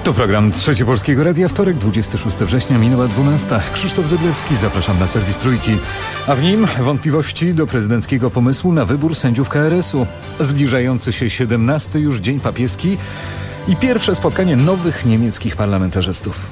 To program Trzeci Polskiego Radia, wtorek, 26 września, minęła 12. Krzysztof Zyblewski, zapraszam na serwis Trójki. A w nim wątpliwości do prezydenckiego pomysłu na wybór sędziów KRS-u. Zbliżający się 17. już Dzień Papieski i pierwsze spotkanie nowych niemieckich parlamentarzystów.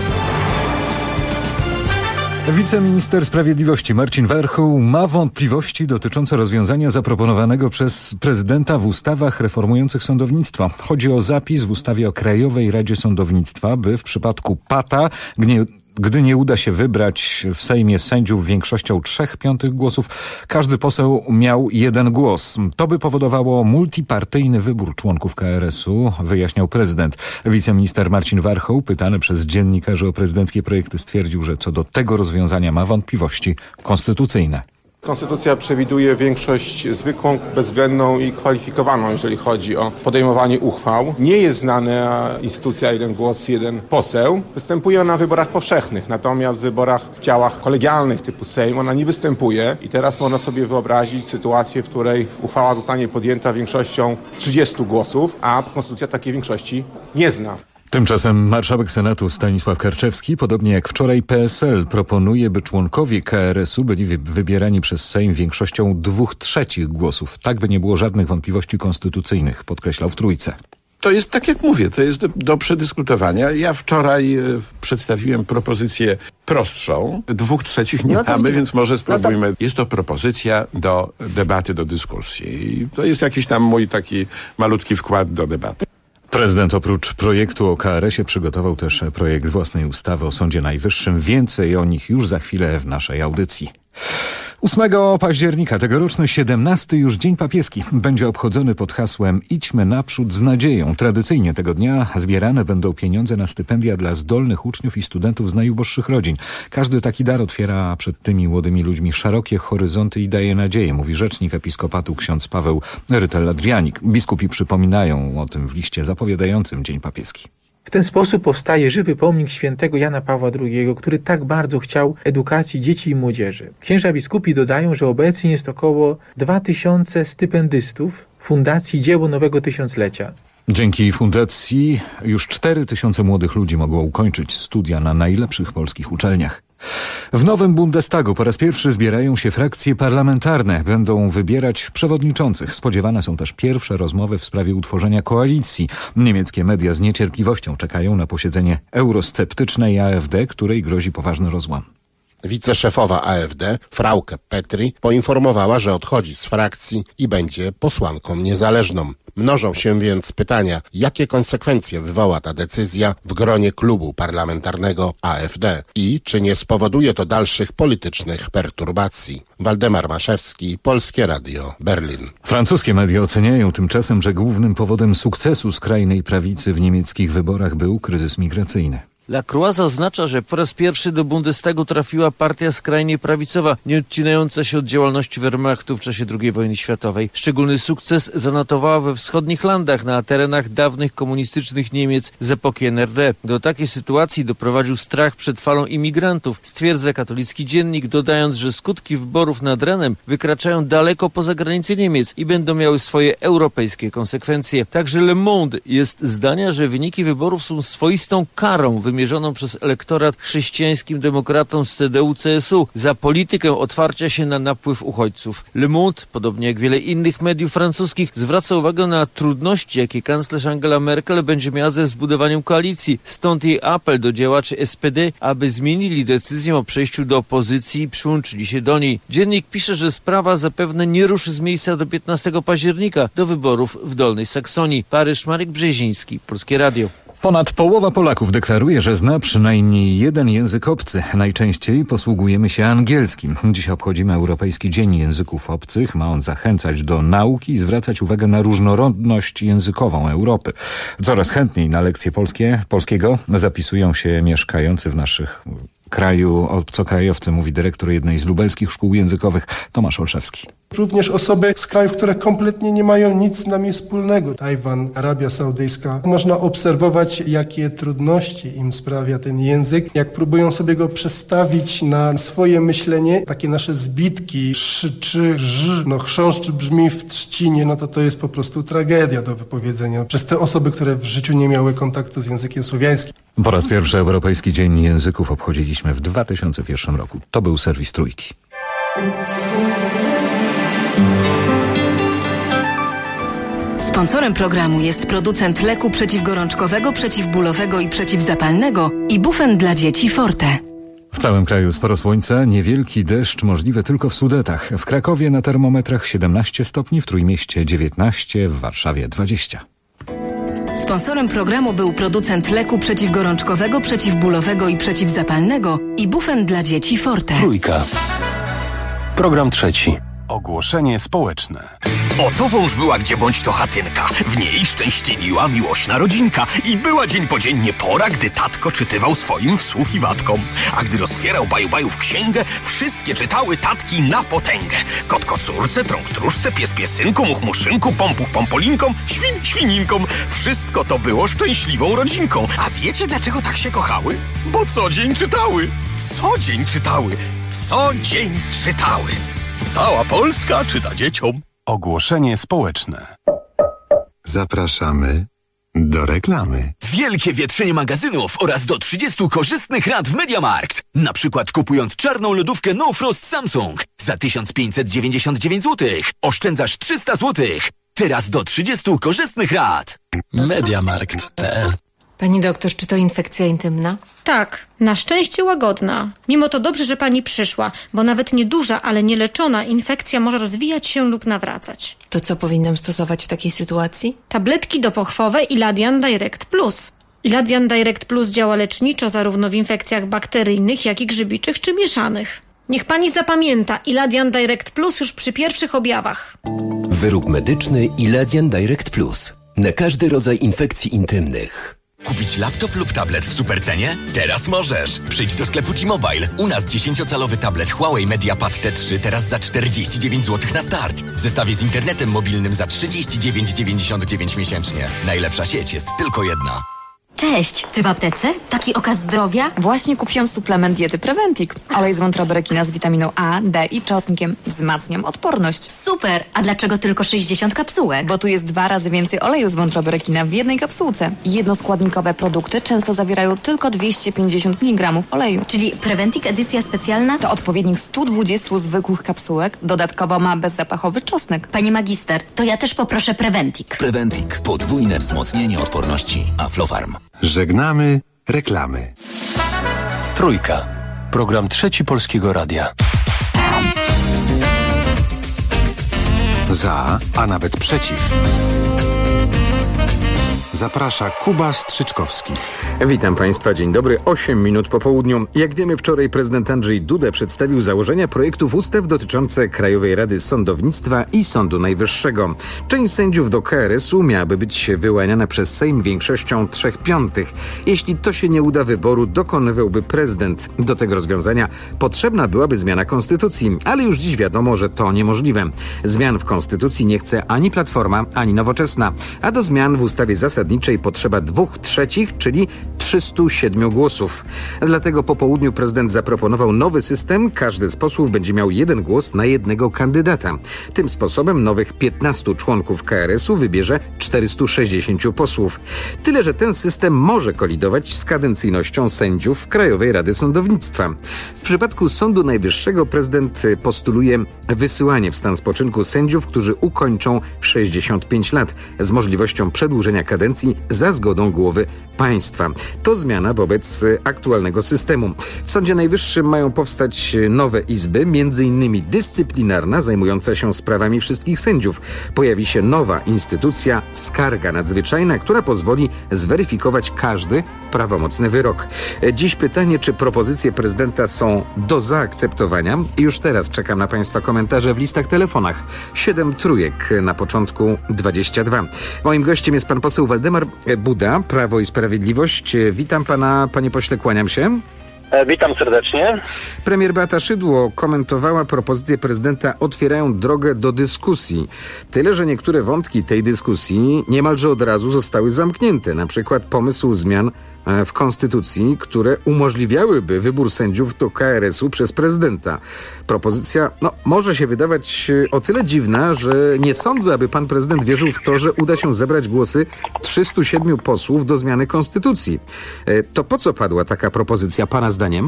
Wiceminister Sprawiedliwości Marcin Warchoł ma wątpliwości dotyczące rozwiązania zaproponowanego przez prezydenta w ustawach reformujących sądownictwo. Chodzi o zapis w ustawie o Krajowej Radzie Sądownictwa, by w przypadku PATA, gdy nie uda się wybrać w Sejmie sędziów większością 3/5 głosów, każdy poseł miał 1 głos. To by powodowało multipartyjny wybór członków KRS-u, wyjaśniał prezydent. Wiceminister Marcin Warchoł, pytany przez dziennikarzy o prezydenckie projekty, stwierdził, że co do tego rozwiązania ma wątpliwości konstytucyjne. Konstytucja przewiduje większość zwykłą, bezwzględną i kwalifikowaną, jeżeli chodzi o podejmowanie uchwał. Nie jest znana instytucja 1 głos, 1 poseł. Występuje ona na wyborach powszechnych, natomiast w wyborach w ciałach kolegialnych typu Sejm ona nie występuje. I teraz można sobie wyobrazić sytuację, w której uchwała zostanie podjęta większością 30 głosów, a konstytucja takiej większości nie zna. Tymczasem marszałek Senatu Stanisław Karczewski, podobnie jak wczoraj PSL, proponuje, by członkowie KRS-u byli wybierani przez Sejm większością 2/3 głosów. Tak by nie było żadnych wątpliwości konstytucyjnych, podkreślał w Trójce. To jest, tak jak mówię, to jest do przedyskutowania. Ja wczoraj przedstawiłem propozycję prostszą. 2/3 nie mamy, więc może spróbujmy. Jest to propozycja do debaty, do dyskusji. I to jest jakiś tam mój taki malutki wkład do debaty. Prezydent oprócz projektu o KRS-ie przygotował też projekt własnej ustawy o Sądzie Najwyższym. Więcej o nich już za chwilę w naszej audycji. 8 października tegoroczny 17. już Dzień Papieski będzie obchodzony pod hasłem Idźmy naprzód z nadzieją. Tradycyjnie tego dnia zbierane będą pieniądze na stypendia dla zdolnych uczniów i studentów z najuboższych rodzin. Każdy taki dar otwiera przed tymi młodymi ludźmi szerokie horyzonty i daje nadzieję, mówi rzecznik episkopatu ksiądz Paweł Rytel-Adrianik. Biskupi przypominają o tym w liście zapowiadającym Dzień Papieski. W ten sposób powstaje żywy pomnik świętego Jana Pawła II, który tak bardzo chciał edukacji dzieci i młodzieży. Księża biskupi dodają, że obecnie jest około 2000 stypendystów Fundacji Dzieło Nowego Tysiąclecia. Dzięki fundacji już 4000 młodych ludzi mogło ukończyć studia na najlepszych polskich uczelniach. W nowym Bundestagu po raz pierwszy zbierają się frakcje parlamentarne. Będą wybierać przewodniczących. Spodziewane są też pierwsze rozmowy w sprawie utworzenia koalicji. Niemieckie media z niecierpliwością czekają na posiedzenie eurosceptycznej AfD, której grozi poważny rozłam. Wiceszefowa AfD, Frauke Petry, poinformowała, że odchodzi z frakcji i będzie posłanką niezależną. Mnożą się więc pytania, jakie konsekwencje wywoła ta decyzja w gronie klubu parlamentarnego AfD i czy nie spowoduje to dalszych politycznych perturbacji. Waldemar Maszewski, Polskie Radio, Berlin. Francuskie media oceniają tymczasem, że głównym powodem sukcesu skrajnej prawicy w niemieckich wyborach był kryzys migracyjny. La Croix zaznacza, że po raz pierwszy do Bundestagu trafiła partia skrajnie prawicowa, nie odcinająca się od działalności Wehrmachtu w czasie II wojny światowej. Szczególny sukces zanotowała we wschodnich landach, na terenach dawnych komunistycznych Niemiec z epoki NRD. Do takiej sytuacji doprowadził strach przed falą imigrantów, stwierdza katolicki dziennik, dodając, że skutki wyborów nad Renem wykraczają daleko poza granice Niemiec i będą miały swoje europejskie konsekwencje. Także Le Monde jest zdania, że wyniki wyborów są swoistą karą wymierzoną przez elektorat chrześcijańskim demokratom z CDU-CSU za politykę otwarcia się na napływ uchodźców. Le Monde, podobnie jak wiele innych mediów francuskich, zwraca uwagę na trudności, jakie kanclerz Angela Merkel będzie miała ze zbudowaniem koalicji. Stąd jej apel do działaczy SPD, aby zmienili decyzję o przejściu do opozycji i przyłączyli się do niej. Dziennik pisze, że sprawa zapewne nie ruszy z miejsca do 15 października, do wyborów w Dolnej Saksonii. Paryż, Marek Brzeziński, Polskie Radio. Ponad połowa Polaków deklaruje, że zna przynajmniej jeden język obcy. Najczęściej posługujemy się angielskim. Dziś obchodzimy Europejski Dzień Języków Obcych. Ma on zachęcać do nauki i zwracać uwagę na różnorodność językową Europy. Coraz chętniej na lekcje polskiego zapisują się mieszkający w naszych kraju obcokrajowcy, mówi dyrektor jednej z lubelskich szkół językowych Tomasz Olszewski. Również osoby z krajów, które kompletnie nie mają nic z nami wspólnego. Tajwan, Arabia Saudyjska. Można obserwować, jakie trudności im sprawia ten język, jak próbują sobie go przestawić na swoje myślenie. Takie nasze zbitki, chrząszcz brzmi w trzcinie, to jest po prostu tragedia do wypowiedzenia przez te osoby, które w życiu nie miały kontaktu z językiem słowiańskim. Po raz pierwszy Europejski Dzień Języków obchodziliśmy w 2001 roku. To był serwis Trójki. Sponsorem programu jest producent leku przeciwgorączkowego, przeciwbólowego i przeciwzapalnego Ibufen dla dzieci Forte. W całym kraju sporo słońca, niewielki deszcz możliwy tylko w Sudetach. W Krakowie na termometrach 17 stopni, w Trójmieście 19, w Warszawie 20. Sponsorem programu był producent leku przeciwgorączkowego, przeciwbólowego i przeciwzapalnego Ibufen dla dzieci Forte. Trójka. Program trzeci. Ogłoszenie społeczne. Oto wąż była gdzie bądź to chatynka. W niej szczęśliwiła miłośna rodzinka. I była dzień po dziennie pora, gdy tatko czytywał swoim wsłuchiwatkom. A gdy roztwierał baju-bajów księgę, wszystkie czytały tatki na potęgę. Kot kocurce, trąg truszce, pies piesynku, much muszynku, pompuch pompolinkom, świn świninkom. Wszystko to było szczęśliwą rodzinką. A wiecie dlaczego tak się kochały? Bo co dzień czytały. Co dzień czytały. Co dzień czytały. Cała Polska czyta dzieciom. Ogłoszenie społeczne. Zapraszamy do reklamy. Wielkie wietrzenie magazynów oraz do 30 korzystnych rat w MediaMarkt. Na przykład kupując czarną lodówkę No Frost Samsung za 1599 zł. Oszczędzasz 300 zł. Teraz do 30 korzystnych rat. MediaMarkt.pl. Pani doktor, czy to infekcja intymna? Tak, na szczęście łagodna. Mimo to dobrze, że pani przyszła, bo nawet nieduża, ale nieleczona infekcja może rozwijać się lub nawracać. To co powinnam stosować w takiej sytuacji? Tabletki dopochwowe Iladian Direct Plus. Iladian Direct Plus działa leczniczo zarówno w infekcjach bakteryjnych, jak i grzybiczych czy mieszanych. Niech pani zapamięta Iladian Direct Plus już przy pierwszych objawach. Wyrób medyczny Iladian Direct Plus. Na każdy rodzaj infekcji intymnych. Kupić laptop lub tablet w supercenie? Teraz możesz! Przyjdź do sklepu T-Mobile. U nas 10-calowy tablet Huawei MediaPad T3 teraz za 49 zł na start. W zestawie z internetem mobilnym za 39,99 miesięcznie. Najlepsza sieć jest tylko jedna. Cześć! Czy w aptece? Taki okaz zdrowia? Właśnie kupiłam suplement diety Preventik. Olej z wątroby rekina z witaminą A, D i czosnkiem. Wzmacniam odporność. Super! A dlaczego tylko 60 kapsułek? Bo tu jest 2 razy więcej oleju z wątroby rekina w jednej kapsułce. Jednoskładnikowe produkty często zawierają tylko 250 mg oleju. Czyli Preventik edycja specjalna? To odpowiednik 120 zwykłych kapsułek. Dodatkowo ma bezzapachowy czosnek. Pani magister, to ja też poproszę Preventik. Preventik. Podwójne wzmocnienie odporności. Aflofarm. Żegnamy reklamy. Trójka. Program trzeci Polskiego Radia. Za, a nawet przeciw. Zaprasza Kuba Strzyczkowski. Witam Państwa, dzień dobry, 8 minut po południu. Jak wiemy, wczoraj prezydent Andrzej Duda przedstawił założenia projektów ustaw dotyczące Krajowej Rady Sądownictwa i Sądu Najwyższego. Część sędziów do KRS-u miałaby być wyłaniana przez Sejm większością 3/5. Jeśli to się nie uda, wyboru dokonywałby prezydent. Do tego rozwiązania potrzebna byłaby zmiana konstytucji, ale już dziś wiadomo, że to niemożliwe. Zmian w konstytucji nie chce ani Platforma, ani Nowoczesna, a do zmian w ustawie zasadniczej potrzeba 2/3, czyli 307 głosów. Dlatego po południu prezydent zaproponował nowy system. Każdy z posłów będzie miał 1 głos na jednego kandydata. Tym sposobem nowych 15 członków KRS-u wybierze 460 posłów. Tyle, że ten system może kolidować z kadencyjnością sędziów Krajowej Rady Sądownictwa. W przypadku Sądu Najwyższego prezydent postuluje wysyłanie w stan spoczynku sędziów, którzy ukończą 65 lat z możliwością przedłużenia kadencji za zgodą głowy państwa. To zmiana wobec aktualnego systemu. W Sądzie Najwyższym mają powstać nowe izby, m.in. dyscyplinarna zajmująca się sprawami wszystkich sędziów. Pojawi się nowa instytucja, skarga nadzwyczajna, która pozwoli zweryfikować każdy prawomocny wyrok. Dziś pytanie, czy propozycje prezydenta są do zaakceptowania? Już teraz czekam na Państwa komentarze w listach telefonach. 7 trójek na początku 22. Moim gościem jest pan poseł Waldemar Buda, Prawo i Sprawiedliwość. Witam pana, panie pośle, kłaniam się. Witam serdecznie. Premier Beata Szydło komentowała propozycje prezydenta otwierają drogę do dyskusji. Tyle, że niektóre wątki tej dyskusji niemalże od razu zostały zamknięte. Na przykład pomysł zmian w konstytucji, które umożliwiałyby wybór sędziów do KRS-u przez prezydenta. Propozycja może się wydawać o tyle dziwna, że nie sądzę, aby pan prezydent wierzył w to, że uda się zebrać głosy 307 posłów do zmiany konstytucji. To po co padła taka propozycja pana zdaniem?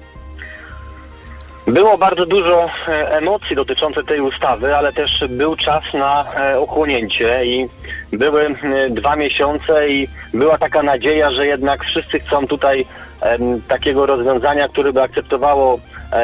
Było bardzo dużo emocji dotyczących tej ustawy, ale też był czas na ochłonięcie i były 2 miesiące i była taka nadzieja, że jednak wszyscy chcą tutaj takiego rozwiązania, które by akceptowało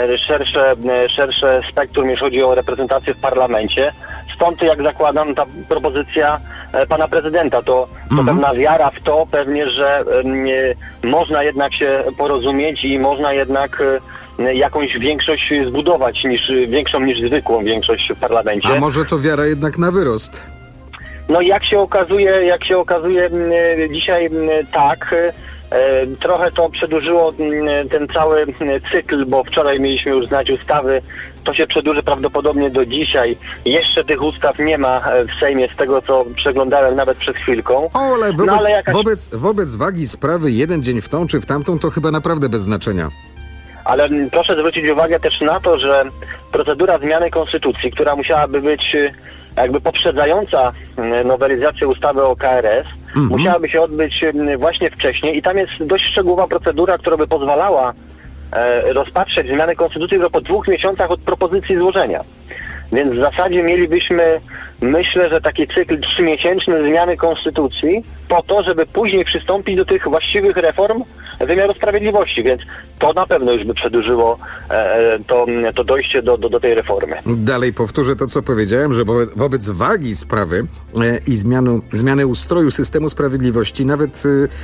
szersze spektrum, jeśli chodzi o reprezentację w parlamencie. Stąd, jak zakładam, ta propozycja pana prezydenta to pewna wiara w to pewnie, że można jednak się porozumieć i można jednak jakąś większość zbudować, większą niż zwykłą większość w parlamencie. A może to wiara jednak na wyrost? No jak się okazuje dzisiaj tak. Trochę to przedłużyło ten cały cykl, bo wczoraj mieliśmy już znać ustawy. To się przedłuży prawdopodobnie do dzisiaj. Jeszcze tych ustaw nie ma w Sejmie, z tego co przeglądałem nawet przed chwilką. Ale wobec wagi sprawy jeden dzień w tą czy w tamtą to chyba naprawdę bez znaczenia. Ale proszę zwrócić uwagę też na to, że procedura zmiany konstytucji, która musiałaby być jakby poprzedzająca nowelizację ustawy o KRS, musiałaby się odbyć właśnie wcześniej i tam jest dość szczegółowa procedura, która by pozwalała rozpatrzeć zmianę konstytucji po 2 miesiącach od propozycji złożenia. Więc w zasadzie mielibyśmy, myślę, że taki cykl 3-miesięczny zmiany konstytucji po to, żeby później przystąpić do tych właściwych reform wymiaru sprawiedliwości, więc to na pewno już by przedłużyło to dojście do tej reformy. Dalej powtórzę to, co powiedziałem, że wobec wagi sprawy i zmiany ustroju systemu sprawiedliwości, nawet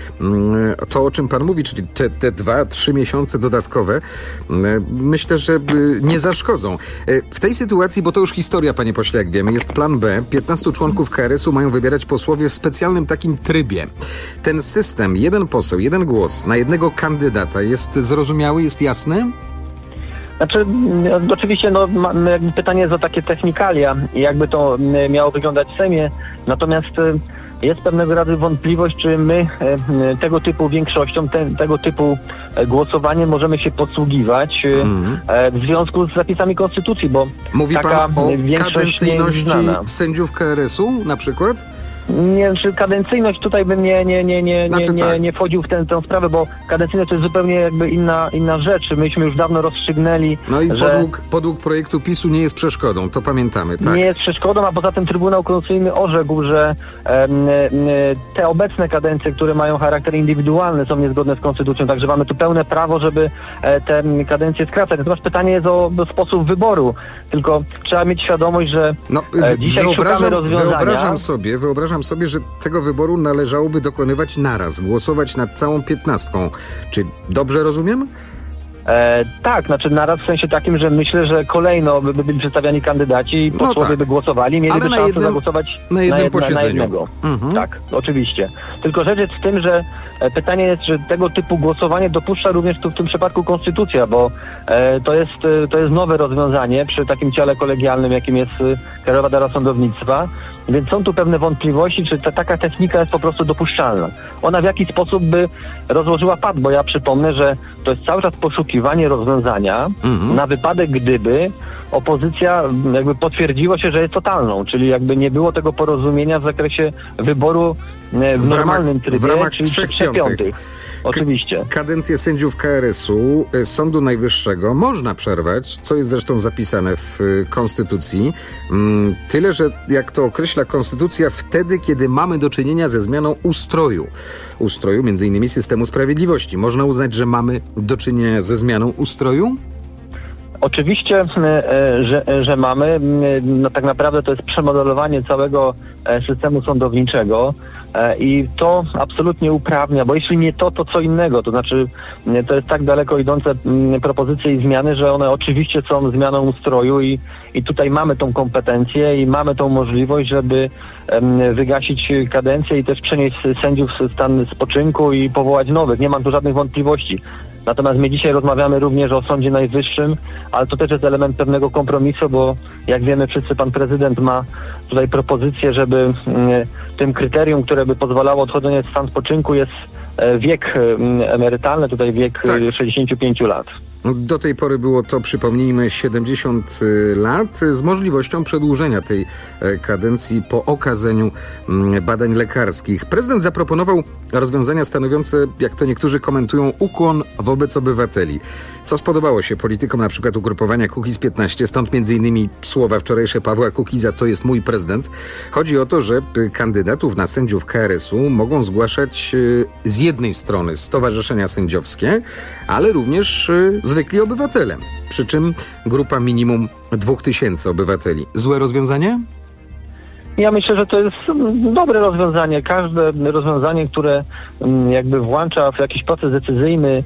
to, o czym pan mówi, czyli te 2-3 miesiące dodatkowe, myślę, że nie zaszkodzą. W tej sytuacji, bo to już historia, panie pośle, jak wiemy, jest plan B. 15 członków KRS-u mają wybierać posłowie w specjalnym takim trybie. Ten system, jeden poseł, jeden głos na jednego kandydata jest zrozumiały, jest jasny? Znaczy, oczywiście pytanie jest o takie technikalia i jakby to miało wyglądać w Sejmie, natomiast jest pewnego rodzaju wątpliwość, czy my tego typu większością, tego typu głosowaniem możemy się posługiwać w związku z zapisami Konstytucji, bo mówi taka pan o większość nie jest znana. Sędziów KRS-u na przykład? Nie, czy kadencyjność tutaj bym nie wchodził w tę sprawę, bo kadencyjność to jest zupełnie jakby inna rzecz. Myśmy już dawno rozstrzygnęli, że podług projektu PiS-u nie jest przeszkodą, to pamiętamy, tak? Nie jest przeszkodą, a poza tym Trybunał Konstytucyjny orzekł, że te obecne kadencje, które mają charakter indywidualny, są niezgodne z konstytucją, także mamy tu pełne prawo, żeby te kadencje skracać. Natomiast pytanie jest o sposób wyboru, tylko trzeba mieć świadomość, że dzisiaj szukamy rozwiązania. Wyobrażam sobie, że tego wyboru należałoby dokonywać naraz, głosować nad całą 15. Czy dobrze rozumiem? Tak, znaczy naraz w sensie takim, że myślę, że kolejno by byli przedstawiani kandydaci i posłowie by głosowali, mieliby szansę zagłosować na jednym posiedzeniu. Na jednego. Tak, oczywiście. Tylko rzecz jest w tym, że pytanie jest, że tego typu głosowanie dopuszcza również w tym przypadku konstytucja, bo to jest nowe rozwiązanie przy takim ciele kolegialnym, jakim jest Krajowa Rada Sądownictwa. Więc są tu pewne wątpliwości, czy taka technika jest po prostu dopuszczalna. Ona w jaki sposób by rozłożyła pad, bo ja przypomnę, że to jest cały czas poszukiwanie rozwiązania na wypadek, gdyby opozycja jakby potwierdziła się, że jest totalną, czyli jakby nie było tego porozumienia w zakresie wyboru w normalnym trybie, w ramach czyli 3/5. Oczywiście. Kadencję sędziów KRS-u, Sądu Najwyższego można przerwać, co jest zresztą zapisane w Konstytucji. Tyle, że jak to określa Konstytucja, wtedy, kiedy mamy do czynienia ze zmianą ustroju między innymi systemu sprawiedliwości. Można uznać, że mamy do czynienia ze zmianą ustroju? Oczywiście, że mamy. No tak naprawdę to jest przemodelowanie całego systemu sądowniczego i to absolutnie uprawnia, bo jeśli nie to co innego, to znaczy to jest tak daleko idące propozycje i zmiany, że one oczywiście są zmianą ustroju i tutaj mamy tą kompetencję i mamy tą możliwość, żeby wygasić kadencję i też przenieść sędziów w stan spoczynku i powołać nowych. Nie mam tu żadnych wątpliwości. Natomiast my dzisiaj rozmawiamy również o Sądzie Najwyższym, ale to też jest element pewnego kompromisu, bo jak wiemy wszyscy, pan prezydent ma tutaj propozycję, żeby tym kryterium, które by pozwalało odchodzenie w stan spoczynku, jest wiek emerytalny, tutaj wiek 65 lat. Do tej pory było to, przypomnijmy, 70 lat z możliwością przedłużenia tej kadencji po okazeniu badań lekarskich. Prezydent zaproponował rozwiązania stanowiące, jak to niektórzy komentują, ukłon wobec obywateli. Co spodobało się politykom na przykład ugrupowania Kukiz-15, stąd m.in. słowa wczorajsze Pawła Kukiza, to jest mój prezydent. Chodzi o to, że kandydatów na sędziów KRS-u mogą zgłaszać z jednej strony stowarzyszenia sędziowskie, ale również zwykli obywatele. Przy czym grupa minimum 2000 obywateli. Złe rozwiązanie? Ja myślę, że to jest dobre rozwiązanie. Każde rozwiązanie, które jakby włącza w jakiś proces decyzyjny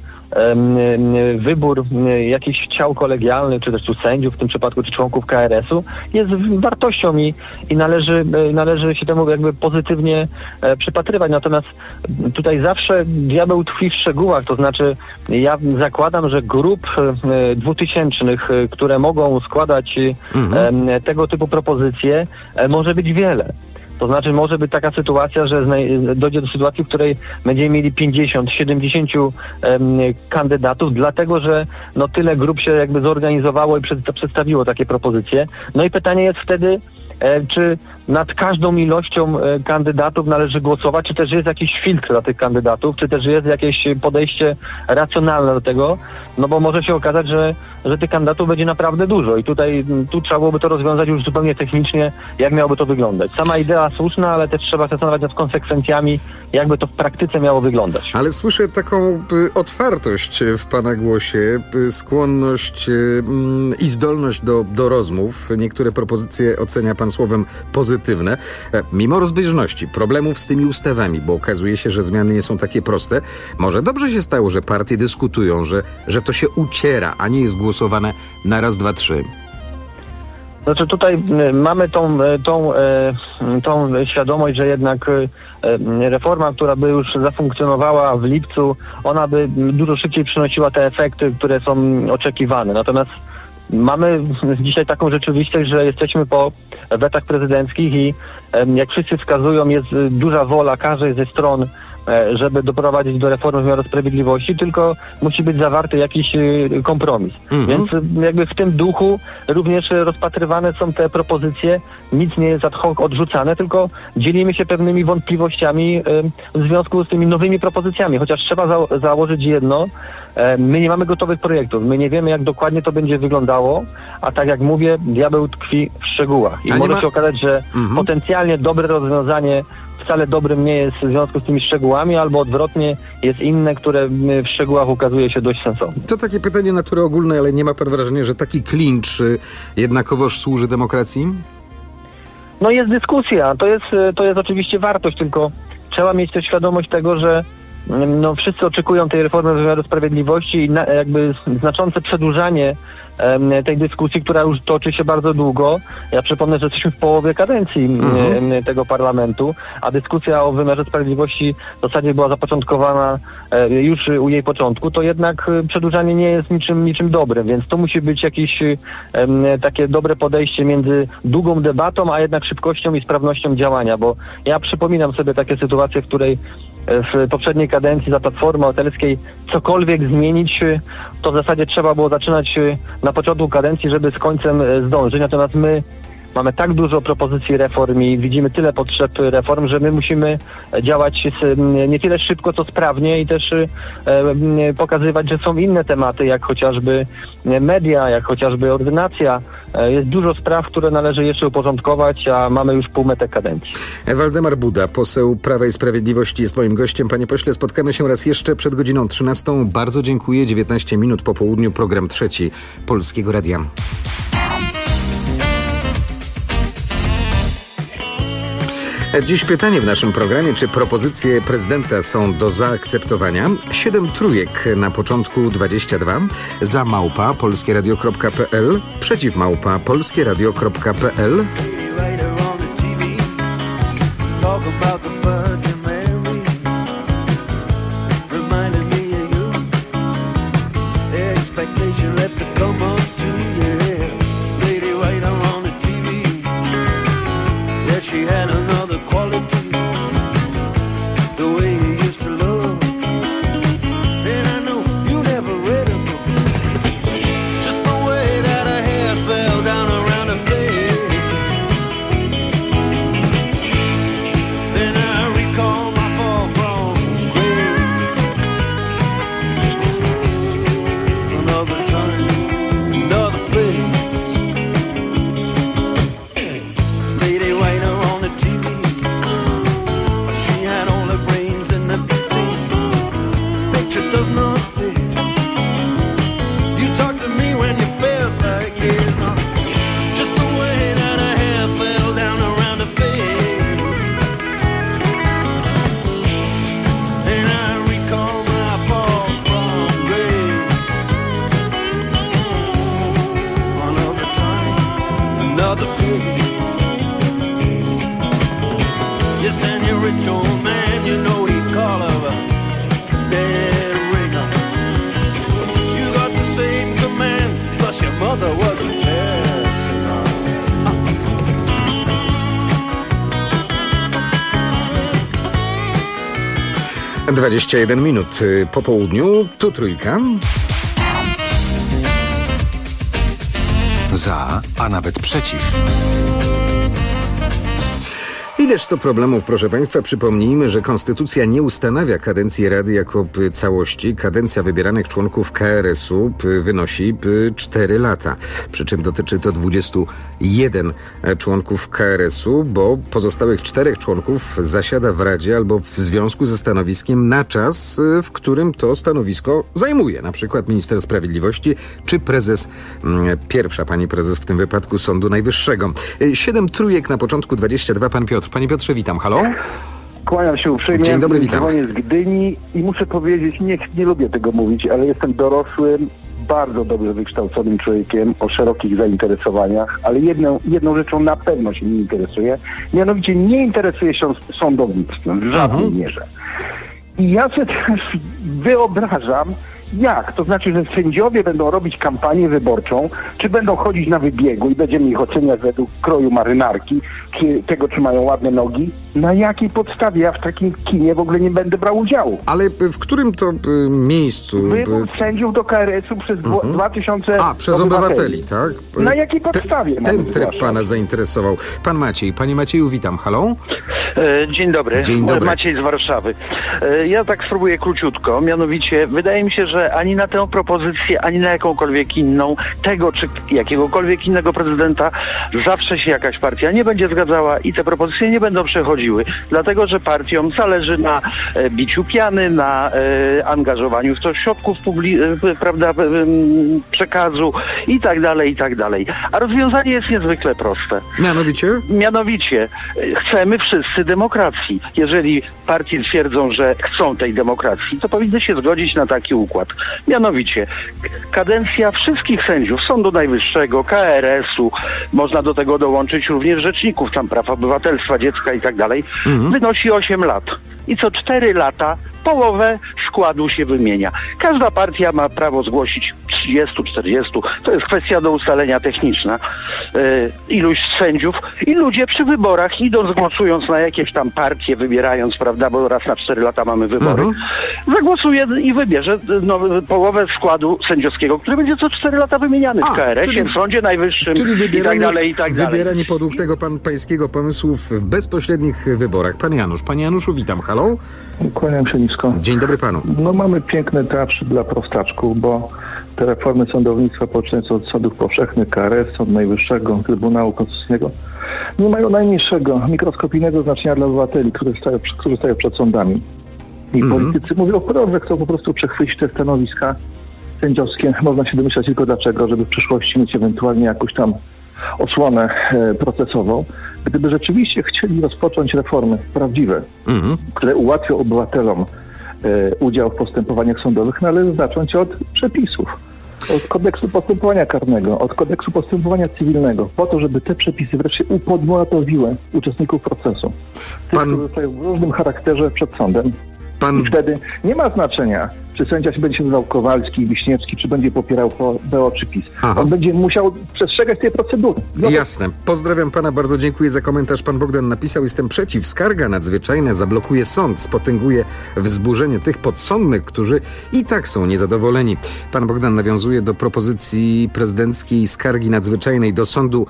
wybór jakichś ciał kolegialnych, czy też tu sędziów, w tym przypadku czy członków KRS-u, jest wartością i należy się temu jakby pozytywnie przypatrywać. Natomiast tutaj zawsze diabeł tkwi w szczegółach, to znaczy ja zakładam, że grup 2000, które mogą składać tego typu propozycje, może być wiele. To znaczy może być taka sytuacja, że dojdzie do sytuacji, w której będziemy mieli 50, 70 kandydatów, dlatego że tyle grup się jakby zorganizowało i przedstawiło takie propozycje. No i pytanie jest wtedy, czy nad każdą ilością kandydatów należy głosować, czy też jest jakiś filtr dla tych kandydatów, czy też jest jakieś podejście racjonalne do tego, bo może się okazać, że tych kandydatów będzie naprawdę dużo i tu trzeba byłoby to rozwiązać już zupełnie technicznie, jak miałoby to wyglądać. Sama idea słuszna, ale też trzeba zastanawiać nad konsekwencjami, jakby to w praktyce miało wyglądać. Ale słyszę taką otwartość w pana głosie, skłonność i zdolność do rozmów. Niektóre propozycje ocenia pan słowem pozytywne. Mimo rozbieżności, problemów z tymi ustawami, bo okazuje się, że zmiany nie są takie proste, może dobrze się stało, że partie dyskutują, że to się uciera, a nie jest głosowane na raz, dwa, trzy. Znaczy tutaj mamy tą świadomość, że jednak reforma, która by już zafunkcjonowała w lipcu, ona by dużo szybciej przynosiła te efekty, które są oczekiwane. Natomiast mamy dzisiaj taką rzeczywistość, że jesteśmy po wetach prezydenckich i jak wszyscy wskazują, jest duża wola każdej ze stron, żeby doprowadzić do reformy wymiaru sprawiedliwości, tylko musi być zawarty jakiś kompromis. Więc jakby w tym duchu również rozpatrywane są te propozycje. Nic nie jest ad hoc odrzucane, tylko dzielimy się pewnymi wątpliwościami w związku z tymi nowymi propozycjami. Chociaż trzeba założyć jedno, my nie mamy gotowych projektów. My nie wiemy, jak dokładnie to będzie wyglądało, a tak jak mówię, diabeł tkwi w szczegółach. I może się okazać, że potencjalnie dobre rozwiązanie wcale dobrym nie jest w związku z tymi szczegółami, albo odwrotnie jest inne, które w szczegółach ukazuje się dość sensowne. To takie pytanie natury ogólnej, ale nie ma pan wrażenia, że taki klincz jednakowoż służy demokracji? No jest dyskusja, to jest oczywiście wartość, tylko trzeba mieć też świadomość tego, że wszyscy oczekują tej reformy wymiaru sprawiedliwości i jakby znaczące przedłużanie tej dyskusji, która już toczy się bardzo długo. Ja przypomnę, że jesteśmy w połowie kadencji tego parlamentu, a dyskusja o wymiarze sprawiedliwości w zasadzie była zapoczątkowana już u jej początku, to jednak przedłużanie nie jest niczym dobrym, więc to musi być jakieś takie dobre podejście między długą debatą, a jednak szybkością i sprawnością działania, bo ja przypominam sobie takie sytuacje, w której w poprzedniej kadencji za Platformy Obywatelskiej cokolwiek zmienić, to w zasadzie trzeba było zaczynać na początku kadencji, żeby z końcem zdążyć. Natomiast my mamy tak dużo propozycji reform i widzimy tyle potrzeb reform, że my musimy działać nie tyle szybko, co sprawnie i też pokazywać, że są inne tematy, jak chociażby media, jak chociażby ordynacja. Jest dużo spraw, które należy jeszcze uporządkować, a mamy już półmetę kadencji. Waldemar Buda, poseł Prawa i Sprawiedliwości, jest moim gościem. Panie pośle, spotkamy się raz jeszcze przed godziną 13. Bardzo dziękuję. 19 minut po południu, program trzeci Polskiego Radia. Dziś pytanie w naszym programie, czy propozycje prezydenta są do zaakceptowania? 7 trójek na początku 22, za @polskieradio.pl, przeciw @polskieradio.pl. it does not fit. You talk to me when you felt like it's not just the way that a hair fell down around the face. And I recall my fall from grace. Another time, another place. Yes, and you're rich old man, you know he'd call her a dead ringer. You got the same command, plus your mother was a jazz singer. 21 minut po południu, tu Trójka. Za, a nawet przeciw. Ileż to problemów, proszę Państwa. Przypomnijmy, że Konstytucja nie ustanawia kadencji Rady jako całości. Kadencja wybieranych członków KRS-u wynosi 4 lata. Przy czym dotyczy to 21 członków KRS-u, bo pozostałych 4 członków zasiada w Radzie albo w związku ze stanowiskiem na czas, w którym to stanowisko zajmuje. Na przykład minister sprawiedliwości czy prezes, pierwsza pani prezes w tym wypadku Sądu Najwyższego. 7 trójek na początku, 22. Pan Piotr. Panie Piotrze, witam. Halo? Kłaniam się uprzejmie. Dzień dobry, witam. Dzwonię z Gdyni i muszę powiedzieć, nie lubię tego mówić, ale jestem dorosłym, bardzo dobrze wykształconym człowiekiem o szerokich zainteresowaniach, ale jedną rzeczą na pewno się nie interesuje, mianowicie nie interesuje się sądownictwem w żadnej mierze. I ja sobie też wyobrażam, jak? To znaczy, że sędziowie będą robić kampanię wyborczą, czy będą chodzić na wybiegu i będziemy ich oceniać według kroju marynarki, czy tego, czy mają ładne nogi? Na jakiej podstawie? Ja w takim kinie w ogóle nie będę brał udziału. Ale w którym to miejscu? Wybór sędziów do KRS-u przez 2000 przez obywateli, tak? Na jakiej podstawie? Ten tryb pana zainteresował. Pan Maciej. Panie Macieju, witam. Halo? Dzień dobry. Dzień dobry. Maciej z Warszawy. Ja tak spróbuję króciutko. Mianowicie, wydaje mi się, że ani na tę propozycję, ani na jakąkolwiek inną, tego czy jakiegokolwiek innego prezydenta, zawsze się jakaś partia nie będzie zgadzała i te propozycje nie będą przechodziły. Dlatego, że partiom zależy na biciu piany, na angażowaniu w to środków przekazu i tak dalej, i tak dalej. A rozwiązanie jest niezwykle proste. Mianowicie, chcemy wszyscy demokracji. Jeżeli partie twierdzą, że chcą tej demokracji, to powinny się zgodzić na taki układ. Mianowicie, kadencja wszystkich sędziów Sądu Najwyższego, KRS-u, można do tego dołączyć również rzeczników tam praw obywatelstwa, dziecka i tak dalej, wynosi 8 lat. I co 4 lata połowę składu się wymienia. Każda partia ma prawo zgłosić 30, 40, to jest kwestia do ustalenia techniczna, iluś sędziów i ludzie przy wyborach, idąc, głosując na jakieś tam partie, wybierając, prawda, bo raz na 4 lata mamy wybory, zagłosuje i wybierze połowę składu sędziowskiego, który będzie co 4 lata wymieniany w KRS-ie, w Sądzie Najwyższym i tak dalej, i tak dalej. Wybieranie podług tego pańskiego pomysłu w bezpośrednich wyborach. Pan Janusz. Panie Januszu, witam. Halo? Kłaniam się nisko. Dzień dobry panu. No mamy piękny teatr dla prostaczków, bo te reformy sądownictwa, poczynając od sądów powszechnych, KRS, Sądu Najwyższego, Trybunału Konstytucyjnego, nie mają najmniejszego, mikroskopijnego znaczenia dla obywateli, którzy stoją przed sądami. I politycy mówią wprost, że chcą po prostu przechwycić te stanowiska sędziowskie. Można się domyślać tylko dlaczego, żeby w przyszłości mieć ewentualnie jakąś tam osłonę procesową. Gdyby rzeczywiście chcieli rozpocząć reformy prawdziwe, które ułatwią obywatelom udział w postępowaniach sądowych, należy zacząć od przepisów. Od kodeksu postępowania karnego, od kodeksu postępowania cywilnego, po to, żeby te przepisy wreszcie upodmiotowiły uczestników procesu. Tych, którzy stoją w różnym charakterze przed sądem. I wtedy nie ma znaczenia, czy sędzia będzie się nazywał Kowalski, Wiśniewski, czy będzie popierał PO czy PiS. On będzie musiał przestrzegać tej procedury. Jasne. Pozdrawiam pana, bardzo dziękuję za komentarz. Pan Bogdan napisał: jestem przeciw. Skarga nadzwyczajna zablokuje sąd, spotęguje wzburzenie tych podsądnych, którzy i tak są niezadowoleni. Pan Bogdan nawiązuje do propozycji prezydenckiej skargi nadzwyczajnej do Sądu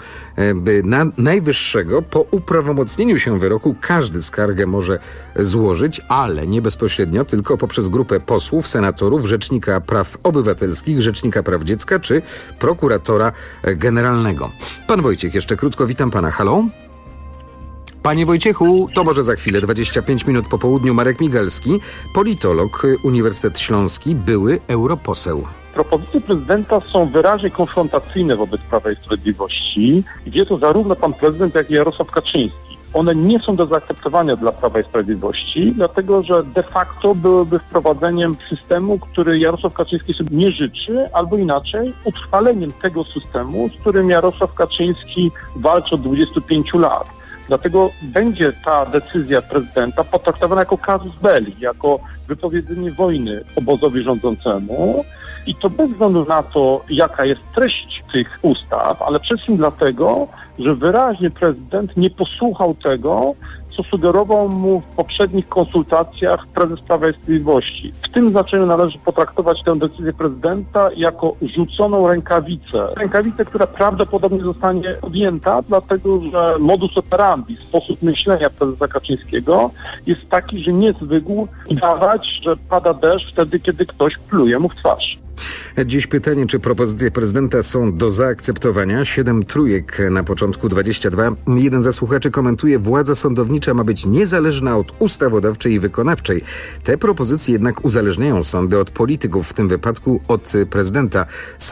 Najwyższego. Po uprawomocnieniu się wyroku każdy skargę może złożyć, ale nie bezpośrednio, tylko poprzez grupę posłów, senatorów, rzecznika praw obywatelskich, rzecznika praw dziecka czy prokuratora generalnego. Pan Wojciech, jeszcze krótko, witam pana. Halo? Panie Wojciechu, to może za chwilę, 25 minut po południu, Marek Migalski, politolog, Uniwersytet Śląski, były europoseł. Propozycje prezydenta są wyraźnie konfrontacyjne wobec Prawa i Sprawiedliwości. I wie to zarówno pan prezydent, jak i Jarosław Kaczyński. One nie są do zaakceptowania dla Prawa i Sprawiedliwości, dlatego że de facto byłyby wprowadzeniem systemu, który Jarosław Kaczyński sobie nie życzy, albo inaczej utrwaleniem tego systemu, z którym Jarosław Kaczyński walczy od 25 lat. Dlatego będzie ta decyzja prezydenta potraktowana jako casus belli, jako wypowiedzenie wojny obozowi rządzącemu. I to bez względu na to, jaka jest treść tych ustaw, ale przede wszystkim dlatego, że wyraźnie prezydent nie posłuchał tego, co sugerował mu w poprzednich konsultacjach prezes Prawa i Sprawiedliwości. W tym znaczeniu należy potraktować tę decyzję prezydenta jako rzuconą rękawicę. Rękawicę, która prawdopodobnie zostanie podjęta, dlatego że modus operandi, sposób myślenia prezesa Kaczyńskiego jest taki, że nie zwykł udawać, że pada deszcz wtedy, kiedy ktoś pluje mu w twarz. Dziś pytanie, czy propozycje prezydenta są do zaakceptowania? 7 trójek na początku 22. Jeden ze słuchaczy komentuje: władza sądownicza ma być niezależna od ustawodawczej i wykonawczej. Te propozycje jednak uzależniają sądy od polityków, w tym wypadku od prezydenta.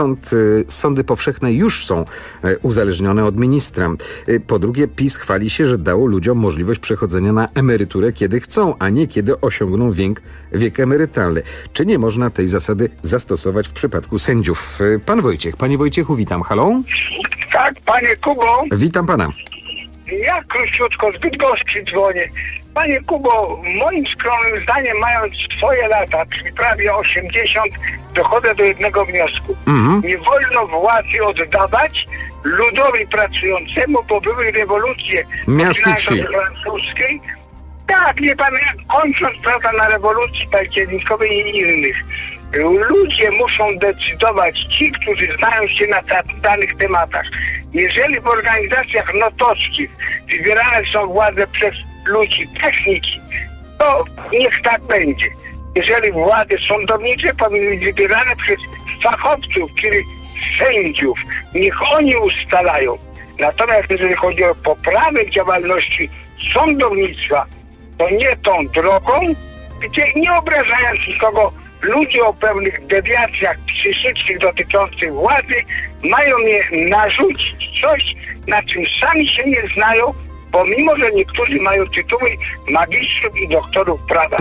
Sądy powszechne już są uzależnione od ministra. Po drugie, PiS chwali się, że dało ludziom możliwość przechodzenia na emeryturę, kiedy chcą, a nie kiedy osiągną wiek emerytalny. Czy nie można tej zasady zastosować w przypadku sędziów? Pan Wojciech. Panie Wojciechu, witam. Halo? Tak, panie Kubo. Witam pana. Ja króciutko z Bydgoszczy dzwonię. Panie Kubo, moim skromnym zdaniem, mając swoje lata, czyli prawie 80, dochodzę do jednego wniosku. Nie wolno władzy oddawać ludowi pracującemu, bo były rewolucje francuskiej. Tak, nie pan, kończąc, prawda, na rewolucji październikowej i innych. Ludzie muszą decydować, ci, którzy znają się na danych tematach. Jeżeli w organizacjach notockich wybierane są władze przez ludzi techniki, to niech tak będzie. Jeżeli władze sądownicze powinny być wybierane przez fachowców, czyli sędziów, niech oni ustalają. Natomiast jeżeli chodzi o poprawę działalności sądownictwa, to nie tą drogą, gdzie nie obrażając nikogo, ludzie o pewnych dewiacjach psychicznych dotyczących władzy mają je narzucić coś, na czym sami się nie znają, pomimo że niektórzy mają tytuły magistrów i doktorów prawa.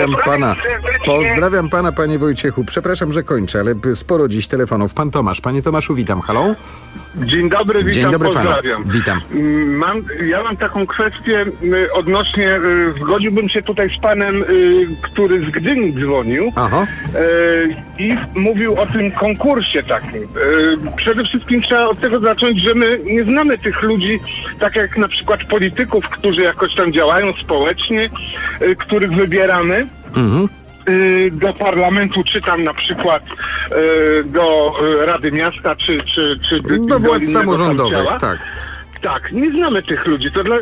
Pozdrawiam pana, panie Wojciechu. Przepraszam, że kończę, ale sporo dziś telefonów. Pan Tomasz. Panie Tomaszu, witam. Halo? Dzień dobry, witam. Dzień dobry, pozdrawiam. Pana. Witam. Ja mam taką kwestię odnośnie, zgodziłbym się tutaj z panem, który z Gdyni dzwonił. I mówił o tym konkursie takim. Przede wszystkim trzeba od tego zacząć, że my nie znamy tych ludzi, tak jak na przykład polityków, którzy jakoś tam działają społecznie, których wybieramy. Do parlamentu, czy tam na przykład do Rady Miasta, czy do władz samorządowych, tak. Tak, nie znamy tych ludzi. To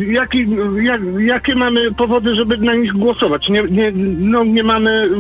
jakie mamy powody, żeby na nich głosować? Nie mamy...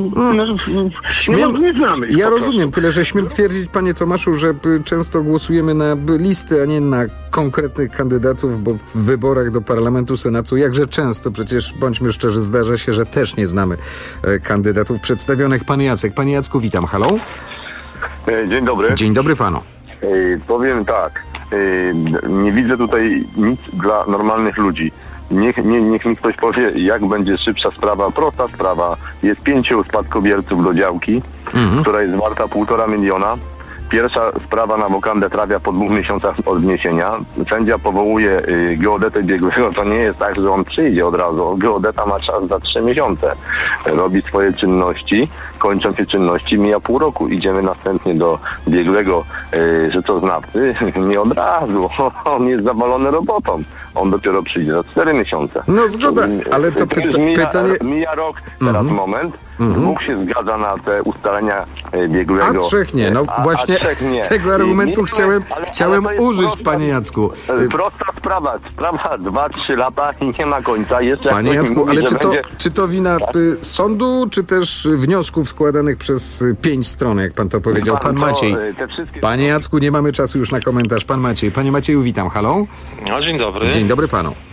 nie znamy ich. Ja rozumiem, tyle że śmiem twierdzić, panie Tomaszu, że często głosujemy na listy, a nie na konkretnych kandydatów, bo w wyborach do Parlamentu, Senatu jakże często, przecież bądźmy szczerzy, zdarza się, że też nie znamy kandydatów przedstawionych. Pan Jacek. Panie Jacku, witam. Halo? Dzień dobry. Dzień dobry panu. Powiem tak. Nie widzę tutaj nic dla normalnych ludzi. Niech mi ktoś powie, jak będzie szybsza sprawa. Prosta sprawa. Jest 5 spadkobierców do działki, która jest warta 1,5 miliona. Pierwsza sprawa na wokandę trafia po 2 miesiącach od wniesienia. Sędzia powołuje geodetę biegłego. To nie jest tak, że on przyjdzie od razu. Geodeta ma czas za 3 miesiące. Robi swoje czynności. Kończą się czynności, mija pół roku. Idziemy następnie do biegłego rzeczoznawcy. Nie od razu. On jest zawalony robotą. On dopiero przyjdzie za 4 miesiące. No zgoda, ale to pytanie... Mija rok, teraz moment. 2 się zgadza na te ustalenia biegłego. A 3 nie. No właśnie tego argumentu chciałem użyć, panie Jacku. Prosta sprawa. Sprawa 2-3 lata i nie ma końca. Jeszcze panie Jacku, mówi, ale czy to wina sądu, czy też wniosków składanych przez 5 stron, jak pan to powiedział? Pan Maciej. Panie Jacku, nie mamy czasu już na komentarz. Pan Maciej. Panie Macieju, witam. Halo? No, dzień dobry. Dzień dobry panu.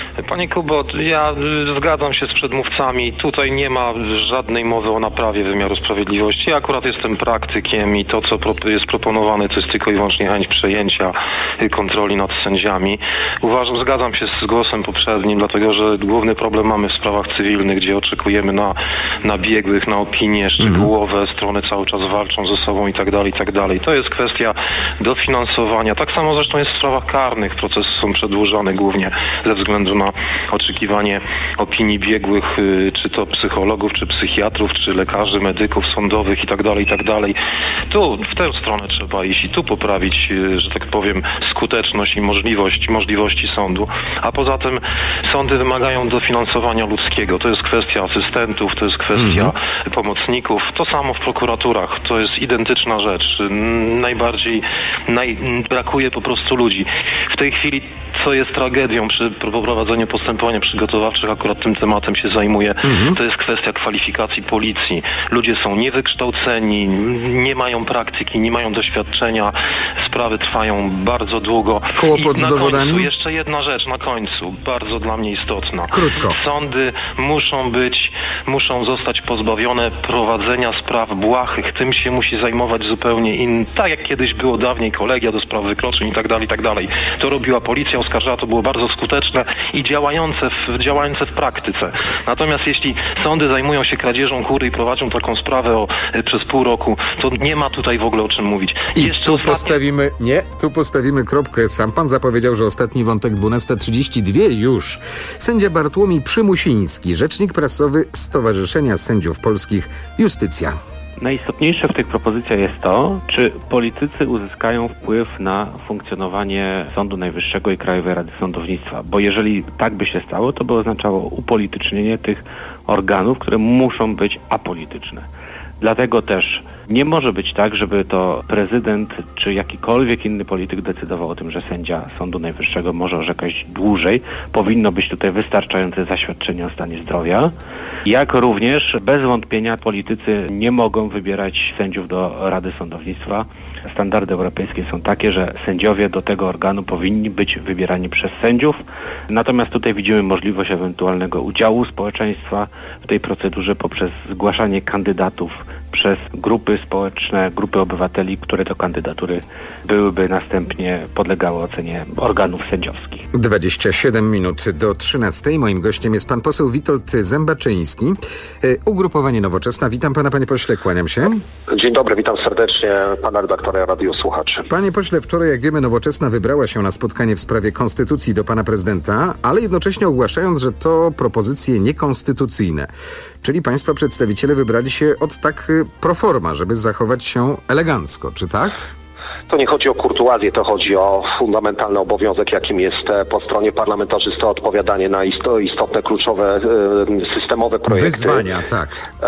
Panie Kubo, ja zgadzam się z przedmówcami. Tutaj nie ma żadnej mowy o naprawie wymiaru sprawiedliwości. Ja akurat jestem praktykiem i to, co jest proponowane, to jest tylko i wyłącznie chęć przejęcia kontroli nad sędziami. Zgadzam się z głosem poprzednim, dlatego że główny problem mamy w sprawach cywilnych, gdzie oczekujemy na biegłych, na opinie szczegółowe, strony cały czas walczą ze sobą i tak dalej. To jest kwestia dofinansowania. Tak samo zresztą jest w sprawach karnych. Procesy są przedłużane głównie ze względu na oczekiwanie opinii biegłych, czy to psychologów, czy psychiatrów, czy lekarzy, medyków, sądowych i tak dalej. Tu w tę stronę trzeba iść i tu poprawić, że tak powiem, skuteczność i możliwości sądu. A poza tym sądy wymagają dofinansowania ludzkiego. To jest kwestia asystentów, to jest kwestia pomocników. To samo w prokuraturach. To jest identyczna rzecz. Brakuje po prostu ludzi. W tej chwili, co jest tragedią przy prowadzeniu postępowań przygotowawczych, akurat tym tematem się zajmuję, to jest kwestia kwalifikacji policji. Ludzie są niewykształceni, nie mają praktyki, nie mają doświadczenia, sprawy trwają bardzo długo. Kłopot z dowodami? Końcu, jeszcze jedna rzecz na końcu, bardzo dla mnie istotna. Krótko. Sądy muszą zostać pozbawione prowadzenia spraw błahych. Tym się musi zajmować zupełnie inny, tak jak kiedyś było dawniej kolegia do spraw wykroczeń i tak dalej. To robiła policja, oskarżała, to było bardzo skuteczne i działające w praktyce. Natomiast jeśli sądy zajmują się kradzieżą kury i prowadzą taką sprawę przez pół roku, to nie ma tutaj w ogóle o czym mówić. Tu postawimy kropkę. Sam pan zapowiedział, że ostatni wątek 12:32 już. Sędzia Bartłomiej Przymusiński, rzecznik prasowy Stowarzyszenia Sędziów Polskich Justycja. Najistotniejsze w tych propozycjach jest to, czy politycy uzyskają wpływ na funkcjonowanie Sądu Najwyższego i Krajowej Rady Sądownictwa. Bo jeżeli tak by się stało, to by oznaczało upolitycznienie tych organów, które muszą być apolityczne. Dlatego też nie może być tak, żeby to prezydent czy jakikolwiek inny polityk decydował o tym, że sędzia Sądu Najwyższego może orzekać dłużej. Powinno być tutaj wystarczające zaświadczenie o stanie zdrowia. Jak również bez wątpienia politycy nie mogą wybierać sędziów do Rady Sądownictwa. Standardy europejskie są takie, że sędziowie do tego organu powinni być wybierani przez sędziów. Natomiast tutaj widzimy możliwość ewentualnego udziału społeczeństwa w tej procedurze poprzez zgłaszanie kandydatów przez grupy społeczne, grupy obywateli, które to kandydatury byłyby następnie podlegały ocenie organów sędziowskich. 27 minut do 13. Moim gościem jest pan poseł Witold Zębaczyński, ugrupowanie Nowoczesna. Witam pana, panie pośle, kłaniam się. Dzień dobry, witam serdecznie pana redaktora Radiu Słuchaczy. Panie pośle, wczoraj, jak wiemy, Nowoczesna wybrała się na spotkanie w sprawie konstytucji do pana prezydenta, ale jednocześnie ogłaszając, że to propozycje niekonstytucyjne. Czyli państwa przedstawiciele wybrali się od tak pro forma, żeby zachować się elegancko, czy tak? To nie chodzi o kurtuazję, to chodzi o fundamentalny obowiązek, jakim jest po stronie parlamentarzysty odpowiadanie na istotne, kluczowe, systemowe projekty. Wyzwania, tak.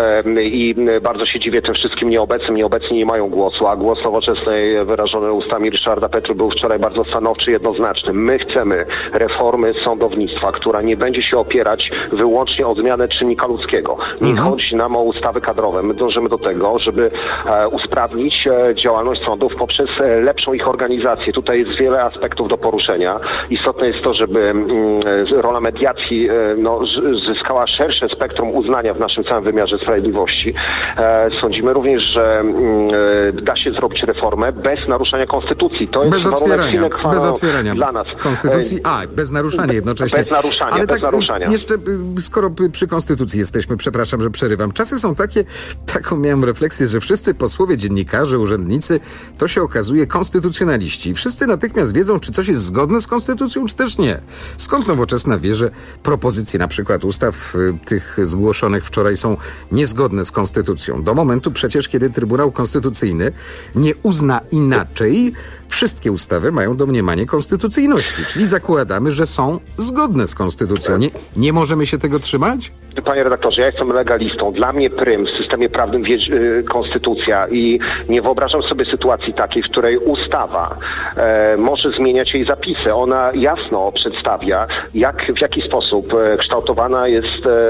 I bardzo się dziwię tym wszystkim nieobecni nie mają głosu, a głos Nowoczesnej wyrażony ustami Ryszarda Petru był wczoraj bardzo stanowczy, jednoznaczny. My chcemy reformy sądownictwa, która nie będzie się opierać wyłącznie o zmianę czynnika ludzkiego. Nie chodzi nam o ustawy kadrowe. My dążymy do tego, żeby usprawnić działalność sądów poprzez lepszą ich organizację. Tutaj jest wiele aspektów do poruszenia. Istotne jest to, żeby rola mediacji zyskała szersze spektrum uznania w naszym całym wymiarze sprawiedliwości. Sądzimy również, że da się zrobić reformę bez naruszania konstytucji. To jest bez otwierania dla nas. Konstytucji, bez naruszania jednocześnie. Bez naruszania, ale bez naruszania. Jeszcze, skoro przy konstytucji jesteśmy, przepraszam, że przerywam. Czasy są takie, taką miałem refleksję, że wszyscy posłowie, dziennikarze, urzędnicy, to się okazuje konstytucjonaliści. I wszyscy natychmiast wiedzą, czy coś jest zgodne z konstytucją, czy też nie. Skąd Nowoczesna wie, że propozycje na przykład ustaw tych zgłoszonych wczoraj są niezgodne z konstytucją? Do momentu przecież, kiedy Trybunał Konstytucyjny nie uzna inaczej, wszystkie ustawy mają domniemanie konstytucyjności, czyli zakładamy, że są zgodne z konstytucją. Nie możemy się tego trzymać? Panie redaktorze, ja jestem legalistą. Dla mnie prym w systemie prawnym konstytucja i nie wyobrażam sobie sytuacji takiej, w której której ustawa może zmieniać jej zapisy. Ona jasno przedstawia, w jaki sposób kształtowana jest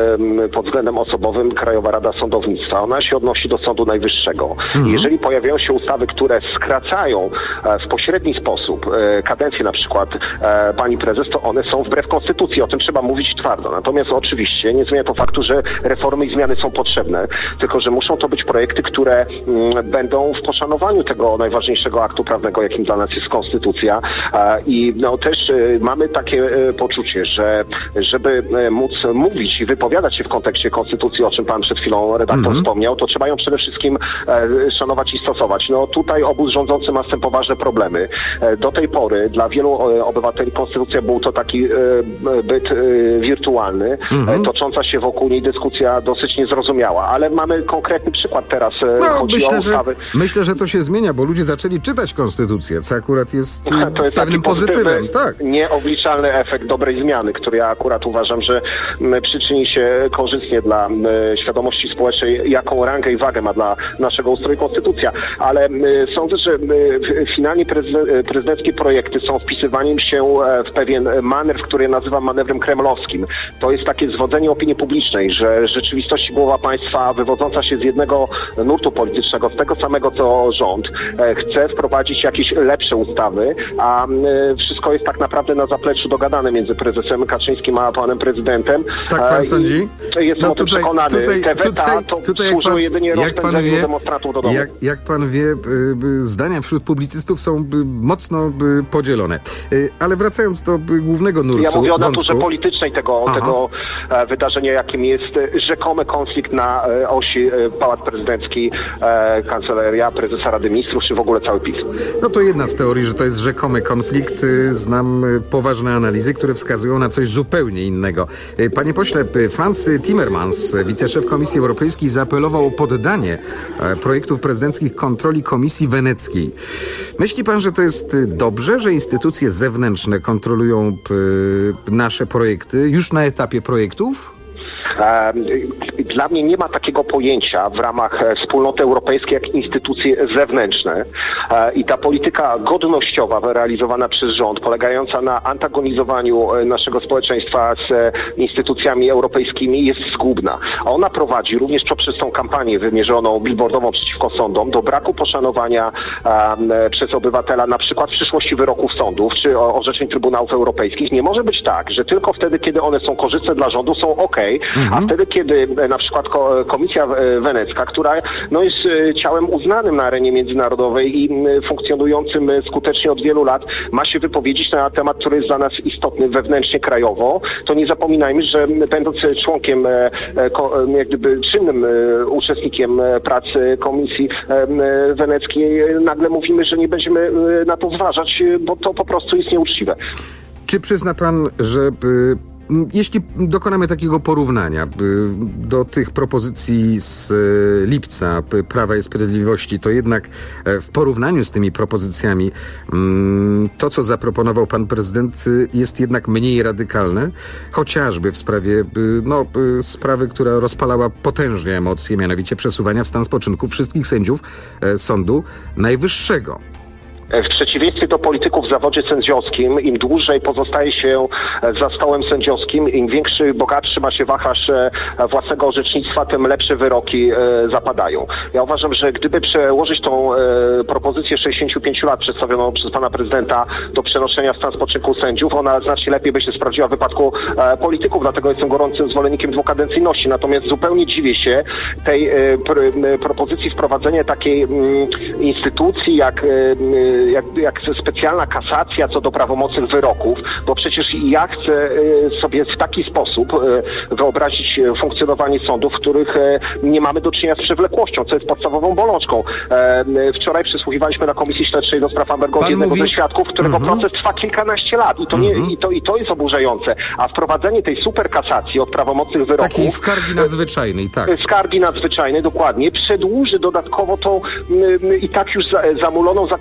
pod względem osobowym Krajowa Rada Sądownictwa. Ona się odnosi do Sądu Najwyższego. Jeżeli pojawiają się ustawy, które skracają w pośredni sposób kadencję na przykład pani prezes, to one są wbrew konstytucji. O tym trzeba mówić twardo. Natomiast oczywiście nie zmienia to faktu, że reformy i zmiany są potrzebne, tylko że muszą to być projekty, które będą w poszanowaniu tego najważniejszego aktu prawnego, jakim dla nas jest konstytucja. I też mamy takie poczucie, że żeby móc mówić i wypowiadać się w kontekście konstytucji, o czym pan przed chwilą redaktor wspomniał, to trzeba ją przede wszystkim szanować i stosować. Tutaj obóz rządzący ma z tym poważne problemy. Do tej pory dla wielu obywateli konstytucja był to taki byt wirtualny, tocząca się wokół niej dyskusja dosyć niezrozumiała, ale mamy konkretny przykład teraz. Chodzi o ustawy. Myślę, że to się zmienia, bo ludzie zaczęli czytać konstytucję, co akurat jest pewnym pozytywem. Tak. Nieobliczalny efekt dobrej zmiany, który ja akurat uważam, że przyczyni się korzystnie dla świadomości społecznej, jaką rangę i wagę ma dla naszego ustroju konstytucja. Ale sądzę, że finalnie prezydenckie projekty są wpisywaniem się w pewien manewr, który ja nazywam manewrem kremlowskim. To jest takie zwodzenie opinii publicznej, że rzeczywistość głowa państwa wywodząca się z jednego nurtu politycznego, z tego samego co rząd, chce wprowadzić jakieś lepsze ustawy, a wszystko jest tak naprawdę na zapleczu dogadane między prezesem Kaczyńskim a panem prezydentem. Tak pan sądzi? Jestem o tym przekonany. Te weta służą jedynie rozpędzeniu demonstrantów do domu. Jak pan wie, zdania wśród publicystów są mocno podzielone. Ale wracając do głównego nurtu. Ja mówię o naturze politycznej tego wydarzenia, jakim jest rzekomy konflikt na osi Pałac Prezydencki, Kancelaria Prezesa Rady Ministrów, czy w ogóle cały PiS. To jedna z teorii, że to jest rzekomy konflikt. Znam poważne analizy, które wskazują na coś zupełnie innego. Panie pośle, Frans Timmermans, wiceszef Komisji Europejskiej, zaapelował o poddanie projektów prezydenckich kontroli Komisji Weneckiej. Myśli pan, że to jest dobrze, że instytucje zewnętrzne kontrolują nasze projekty już na etapie projektów? Dla mnie nie ma takiego pojęcia w ramach wspólnoty europejskiej jak instytucje zewnętrzne i ta polityka godnościowa realizowana przez rząd, polegająca na antagonizowaniu naszego społeczeństwa z instytucjami europejskimi, jest zgubna. Ona prowadzi również poprzez tą kampanię wymierzoną billboardową przeciwko sądom do braku poszanowania przez obywatela na przykład w przyszłości wyroków sądów czy orzeczeń Trybunałów Europejskich. Nie może być tak, że tylko wtedy, kiedy one są korzystne dla rządu, są okej, a wtedy, kiedy na przykład Komisja Wenecka, która jest ciałem uznanym na arenie międzynarodowej i funkcjonującym skutecznie od wielu lat, ma się wypowiedzieć na temat, który jest dla nas istotny wewnętrznie, krajowo, to nie zapominajmy, że będąc członkiem, jak gdyby czynnym uczestnikiem pracy Komisji Weneckiej, nagle mówimy, że nie będziemy na to zważać, bo to po prostu jest nieuczciwe. Czy przyzna pan, że jeśli dokonamy takiego porównania do tych propozycji z lipca Prawa i Sprawiedliwości, to jednak w porównaniu z tymi propozycjami to, co zaproponował pan prezydent, jest jednak mniej radykalne, chociażby w sprawie sprawy, która rozpalała potężnie emocje, mianowicie przesuwania w stan spoczynku wszystkich sędziów Sądu Najwyższego. W przeciwieństwie do polityków w zawodzie sędziowskim, im dłużej pozostaje się za stołem sędziowskim, im większy, bogatszy ma się wachlarz własnego orzecznictwa, tym lepsze wyroki zapadają. Ja uważam, że gdyby przełożyć tą propozycję 65 lat przedstawioną przez pana prezydenta do przenoszenia w stan spoczynku sędziów, ona znacznie lepiej by się sprawdziła w wypadku polityków, dlatego jestem gorącym zwolennikiem dwukadencyjności. Natomiast zupełnie dziwię się tej propozycji wprowadzenia takiej instytucji jak specjalna kasacja co do prawomocnych wyroków, bo przecież ja chcę sobie w taki sposób wyobrazić funkcjonowanie sądów, w których nie mamy do czynienia z przewlekłością, co jest podstawową bolączką. Wczoraj przysłuchiwaliśmy na Komisji Śledczej do spraw Ambergold jednego ze świadków, którego proces trwa kilkanaście lat i to jest oburzające. A wprowadzenie tej super kasacji od prawomocnych wyroków... Takiej skargi nadzwyczajnej, tak. Skargi nadzwyczajnej, dokładnie. Przedłuży dodatkowo tą i tak już zamuloną, zakorkowaną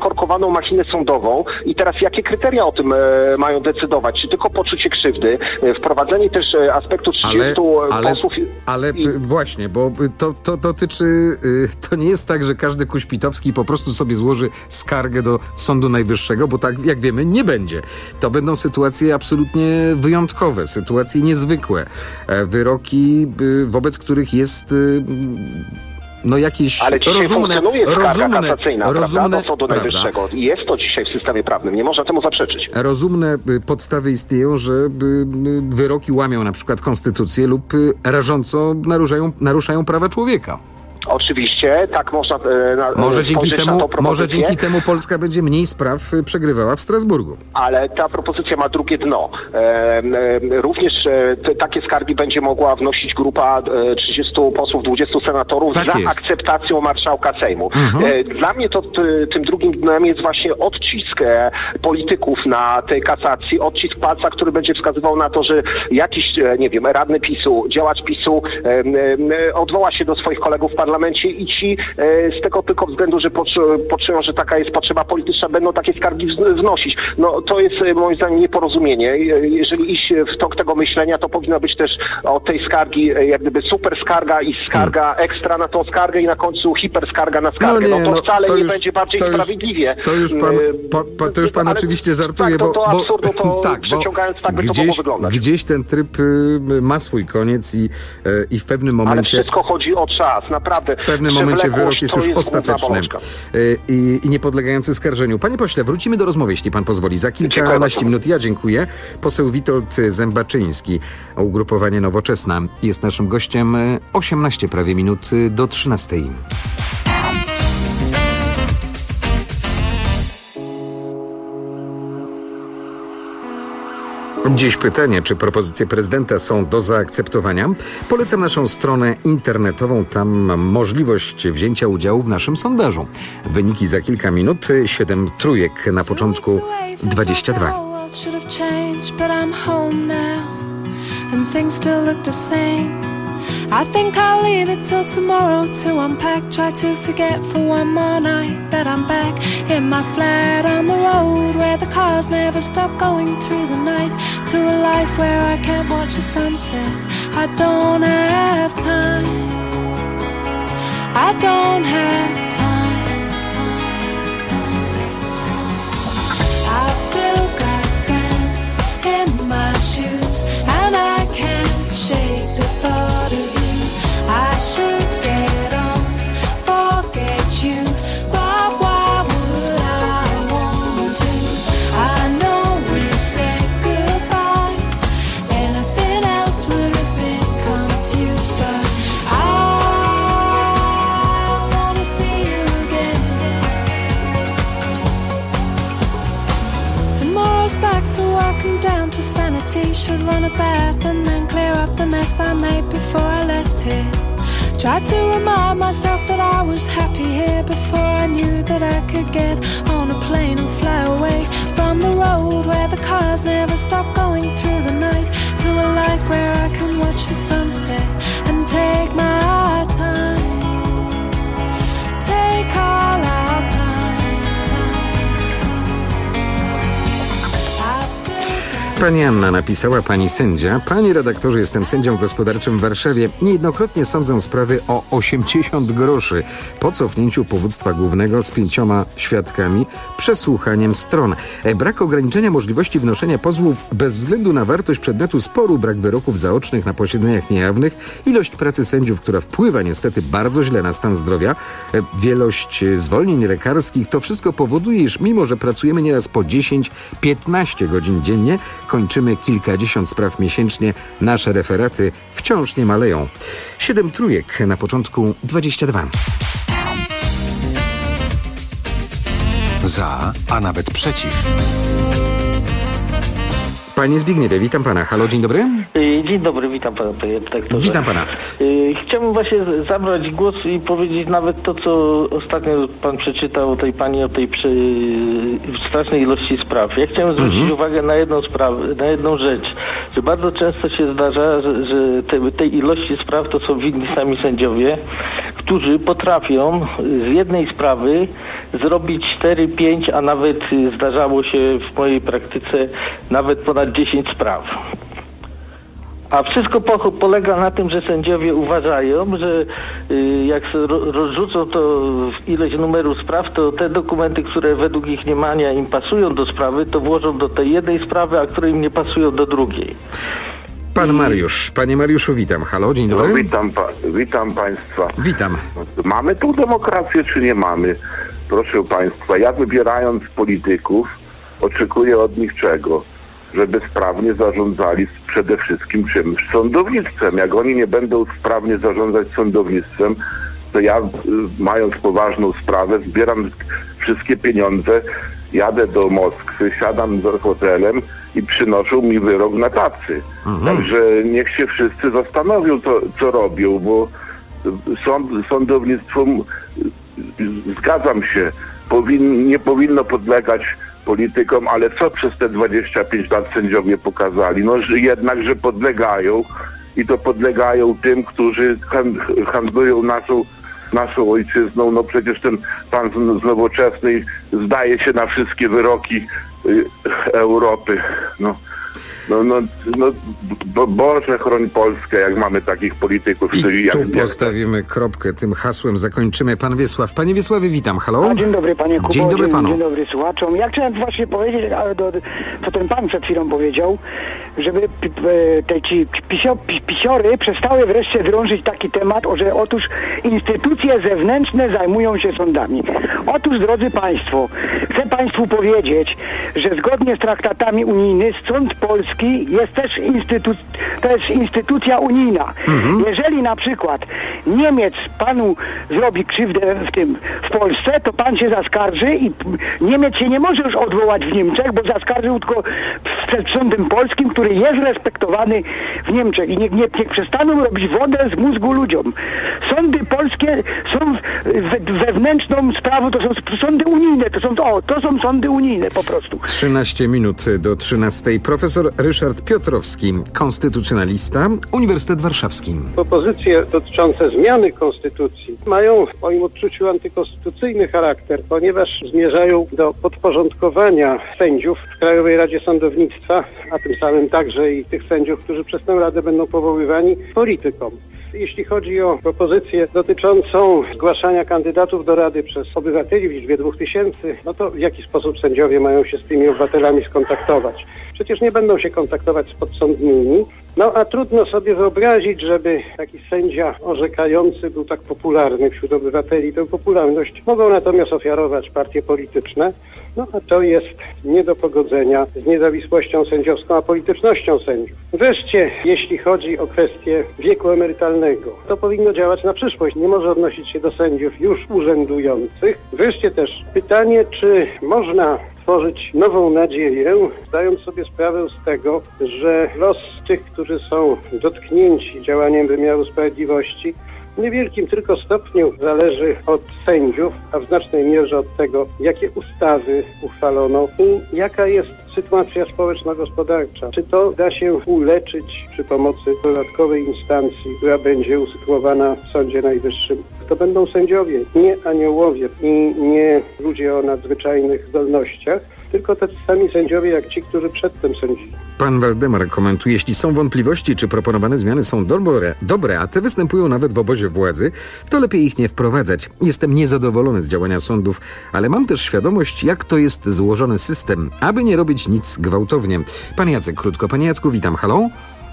machinę sądową i teraz jakie kryteria o tym mają decydować? Czy tylko poczucie krzywdy? Wprowadzenie też aspektu 30 posłów... Właśnie, bo to dotyczy... To nie jest tak, że każdy kuśpitowski po prostu sobie złoży skargę do Sądu Najwyższego, bo tak jak wiemy nie będzie. To będą sytuacje absolutnie wyjątkowe, sytuacje niezwykłe. Wyroki, wobec których jest... jakieś ale dzisiaj funkcjonuje skarga kasacyjna, rozumne, do Sądu Najwyższego. Jest to dzisiaj w systemie prawnym, nie można temu zaprzeczyć. Rozumne podstawy istnieją, że wyroki łamią na przykład konstytucję lub rażąco naruszają prawa człowieka. Oczywiście, tak można Może dzięki temu Polska będzie mniej spraw przegrywała w Strasburgu. Ale ta propozycja ma drugie dno. Również takie skargi będzie mogła wnosić grupa 30 posłów, 20 senatorów za akceptacją marszałka Sejmu. Dla mnie to tym drugim dnem jest właśnie odcisk polityków na tej kasacji, odcisk palca, który będzie wskazywał na to, że jakiś, radny PiS-u, działacz PiS-u odwoła się do swoich kolegów w parlamencie i ci z tego tylko względu, że poczują, że taka jest potrzeba polityczna, będą takie skargi wnosić. No to jest moim zdaniem nieporozumienie. Jeżeli iść w tok tego myślenia, to powinno być też od tej skargi jak gdyby super skarga i skarga ekstra na tą skargę i na końcu hiperskarga na skargę. To wcale nie będzie bardziej sprawiedliwie. To już pan oczywiście żartuje, przeciągając by to mogło wyglądać. Gdzieś ten tryb ma swój koniec i w pewnym momencie... Ale wszystko chodzi o czas, naprawdę. W pewnym momencie wyrok jest już ostateczny i niepodlegający skarżeniu. Panie pośle, wrócimy do rozmowy, jeśli pan pozwoli. Za kilkanaście minut. Ja dziękuję. Poseł Witold Zębaczyński, ugrupowanie Nowoczesna, jest naszym gościem. 18 prawie minut do 13. Dziś pytanie, czy propozycje prezydenta są do zaakceptowania? Polecam naszą stronę internetową, tam mam możliwość wzięcia udziału w naszym sondażu. Wyniki za kilka minut, 7 trójek na początku 22. I think I'll leave it till tomorrow to unpack. Try to forget for one more night that I'm back in my flat on the road where the cars never stop going through the night. To a life where I can't watch the sunset. I don't have time. I don't have time. I've still got sand in my shoes and I can't shake the thought of you. I should get on, forget you, but why would I want to? I know we said goodbye, anything else would have been confused, but I wanna see you again. Tomorrow's back to work and down to sanity. Should run a bath and then clear up the mess I made before I left here. Tried to remind myself that I was happy here before I knew that I could get on a plane and fly away from the road where the cars never stop going through the night. To a life where I can watch the sunset and take my time. Take all our time. Pani Anna napisała, pani sędzia: panie redaktorze, jestem sędzią gospodarczym w Warszawie. Niejednokrotnie sądzę sprawy o 80 groszy po cofnięciu powództwa głównego z 5 świadkami, przesłuchaniem stron. Brak ograniczenia możliwości wnoszenia pozwów bez względu na wartość przedmiotu sporu, brak wyroków zaocznych na posiedzeniach niejawnych, ilość pracy sędziów, która wpływa niestety bardzo źle na stan zdrowia, wielość zwolnień lekarskich, to wszystko powoduje, iż mimo, że pracujemy nieraz po 10-15 godzin dziennie, kończymy kilkadziesiąt spraw miesięcznie, nasze referaty wciąż nie maleją. 7 trójek na początku 22. Za, a nawet przeciw. Panie Zbigniewie, witam pana. Halo, dzień dobry. Dzień dobry, witam pana, panie redaktorze. Witam pana. Chciałbym właśnie zabrać głos i powiedzieć nawet to, co ostatnio pan przeczytał o tej pani, o tej strasznej ilości spraw. Ja chciałem zwrócić uwagę na jedną sprawę, na jedną rzecz, że bardzo często się zdarza, że tej ilości spraw to są winni sami sędziowie, którzy potrafią z jednej sprawy zrobić 4, 5, a nawet zdarzało się w mojej praktyce nawet ponad 10 spraw. A wszystko polega na tym, że sędziowie uważają, że jak rozrzucą to ileś numeru spraw, to te dokumenty, które według ich mniemania im pasują do sprawy, to włożą do tej jednej sprawy, a które im nie pasują do drugiej. Pan Mariusz. Panie Mariuszu, witam. Halo, dzień dobry. No, witam Państwa. Witam. Mamy tu demokrację, czy nie mamy? Proszę Państwa, ja wybierając polityków, oczekuję od nich czego? Żeby sprawnie zarządzali przede wszystkim czymś? Sądownictwem. Jak oni nie będą sprawnie zarządzać sądownictwem, to ja, mając poważną sprawę, zbieram wszystkie pieniądze, jadę do Moskwy, siadam z hotelem i przynoszą mi wyrok na tacy. Także niech się wszyscy zastanowią, co robią, bo sądownictwo, zgadzam się, nie powinno podlegać politykom, ale co przez te 25 lat sędziowie pokazali? No, że jednak, że podlegają i to podlegają tym, którzy handlują naszą ojczyzną. No przecież ten pan z Nowoczesnej zdaje się na wszystkie wyroki Europy. Boże, chroń Polskę, jak mamy takich polityków. I tu postawimy kropkę, tym hasłem zakończymy. Pan Wiesław. Panie Wiesławie, witam. Halo? Dzień dobry, panie Kubo. Dzień dobry panu. Dzień dobry słuchaczom. Ja chciałem właśnie powiedzieć, ale co ten pan przed chwilą powiedział, żeby ci pisiory przestały wreszcie drążyć taki temat, że otóż instytucje zewnętrzne zajmują się sądami. Otóż, drodzy państwo, chcę państwu powiedzieć, że zgodnie z traktatami unijnymi sąd polski jest też instytucja unijna. Jeżeli na przykład Niemiec panu zrobi krzywdę w Polsce, to pan się zaskarży i Niemiec się nie może już odwołać w Niemczech, bo zaskarżył tylko przed sądem polskim, który jest respektowany w Niemczech. I niech przestaną robić wodę z mózgu ludziom. Sądy polskie są wewnętrzną sprawą, to są sądy unijne, to są sądy unijne po prostu. 13 minut do 13. Profesor Ryszard Piotrowski, konstytucjonalista, Uniwersytet Warszawski. Propozycje dotyczące zmiany konstytucji mają w moim odczuciu antykonstytucyjny charakter, ponieważ zmierzają do podporządkowania sędziów w Krajowej Radzie Sądownictwa, a tym samym także i tych sędziów, którzy przez tę Radę będą powoływani, politykom. Jeśli chodzi o propozycję dotyczącą zgłaszania kandydatów do Rady przez obywateli w liczbie 2000, no to w jaki sposób sędziowie mają się z tymi obywatelami skontaktować? Przecież nie będą się kontaktować z podsądnymi. No a trudno sobie wyobrazić, żeby taki sędzia orzekający był tak popularny wśród obywateli. Tę popularność mogą natomiast ofiarować partie polityczne. No a to jest nie do pogodzenia z niezawisłością sędziowską, a politycznością sędziów. Wreszcie, jeśli chodzi o kwestię wieku emerytalnego, to powinno działać na przyszłość. Nie może odnosić się do sędziów już urzędujących. Wreszcie też pytanie, czy można tworzyć nową nadzieję, zdając sobie sprawę z tego, że los tych, którzy są dotknięci działaniem wymiaru sprawiedliwości, w niewielkim tylko stopniu zależy od sędziów, a w znacznej mierze od tego, jakie ustawy uchwalono i jaka jest sytuacja społeczno-gospodarcza. Czy to da się uleczyć przy pomocy dodatkowej instancji, która będzie usytuowana w Sądzie Najwyższym? To będą sędziowie, nie aniołowie i nie ludzie o nadzwyczajnych zdolnościach, tylko tacy sami sędziowie jak ci, którzy przedtem sądzili. Pan Waldemar komentuje, jeśli są wątpliwości, czy proponowane zmiany są dobre, a te występują nawet w obozie władzy, to lepiej ich nie wprowadzać. Jestem niezadowolony z działania sądów, ale mam też świadomość, jak to jest złożony system, aby nie robić nic gwałtownie. Pan Jacek, krótko. Panie Jacku, witam. Halo?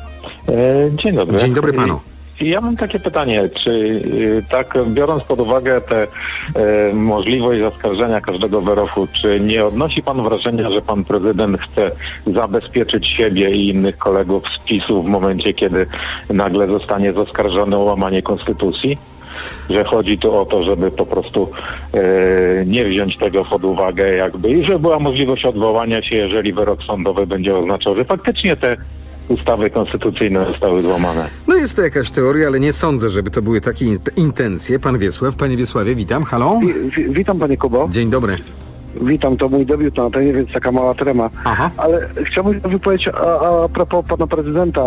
Dzień dobry. Dzień dobry panu. Ja mam takie pytanie, czy tak biorąc pod uwagę tę możliwość zaskarżenia każdego wyroku, czy nie odnosi pan wrażenia, że pan prezydent chce zabezpieczyć siebie i innych kolegów z PiS-u w momencie, kiedy nagle zostanie zaskarżony o łamanie konstytucji? Że chodzi tu o to, żeby po prostu nie wziąć tego pod uwagę jakby i że była możliwość odwołania się, jeżeli wyrok sądowy będzie oznaczał, że faktycznie te ustawy konstytucyjne zostały złamane. No jest to jakaś teoria, ale nie sądzę, żeby to były takie intencje. Pan Wiesław, panie Wiesławie, witam. Halo? Witam, panie Kubo. Dzień dobry. Witam, to mój debiut na antenie, więc taka mała trema. Aha. Ale chciałbym wypowiedzieć a propos pana prezydenta,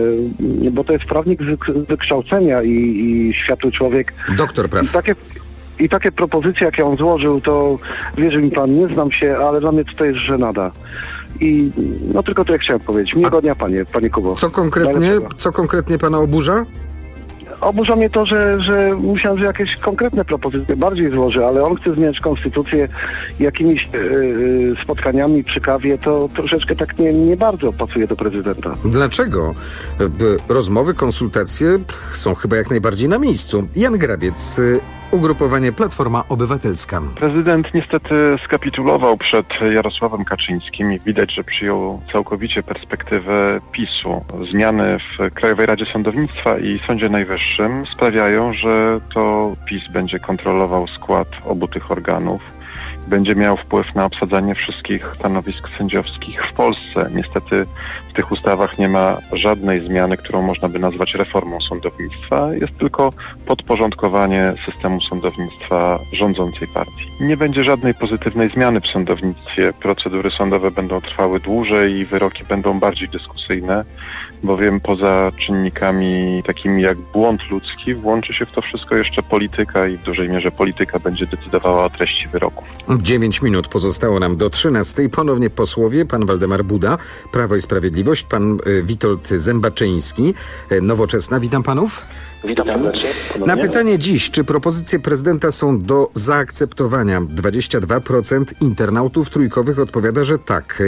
bo to jest prawnik z wykształcenia i światły człowiek. Doktor praw. I takie propozycje, jak ja on złożył, to wierzy mi pan, nie znam się, ale dla mnie to jest żenada. I no tylko tyle chciałem powiedzieć. Miłego dnia, panie Kubo. Co konkretnie pana oburza? Oburza mnie to, że myślałem, że jakieś konkretne propozycje bardziej złoży, ale on chce zmieniać konstytucję jakimiś spotkaniami przy kawie, to troszeczkę tak nie bardzo pasuje do prezydenta. Dlaczego? Rozmowy, konsultacje są chyba jak najbardziej na miejscu. Jan Grabiec, ugrupowanie Platforma Obywatelska. Prezydent niestety skapitulował przed Jarosławem Kaczyńskim i widać, że przyjął całkowicie perspektywę PiS-u. Zmiany w Krajowej Radzie Sądownictwa i Sądzie Najwyższym sprawiają, że to PiS będzie kontrolował skład obu tych organów. Będzie miał wpływ na obsadzanie wszystkich stanowisk sędziowskich w Polsce. Niestety w tych ustawach nie ma żadnej zmiany, którą można by nazwać reformą sądownictwa. Jest tylko podporządkowanie systemu sądownictwa rządzącej partii. Nie będzie żadnej pozytywnej zmiany w sądownictwie. Procedury sądowe będą trwały dłużej i wyroki będą bardziej dyskusyjne, bowiem poza czynnikami takimi jak błąd ludzki włączy się w to wszystko jeszcze polityka i w dużej mierze polityka będzie decydowała o treści wyroków. 9 minut pozostało nam do 13. Ponownie posłowie, pan Waldemar Buda, Prawo i Sprawiedliwość, pan Witold Zębaczyński, Nowoczesna. Witam panów. Witam serdecznie. Na pytanie dziś, czy propozycje prezydenta są do zaakceptowania, 22% internautów trójkowych odpowiada, że tak,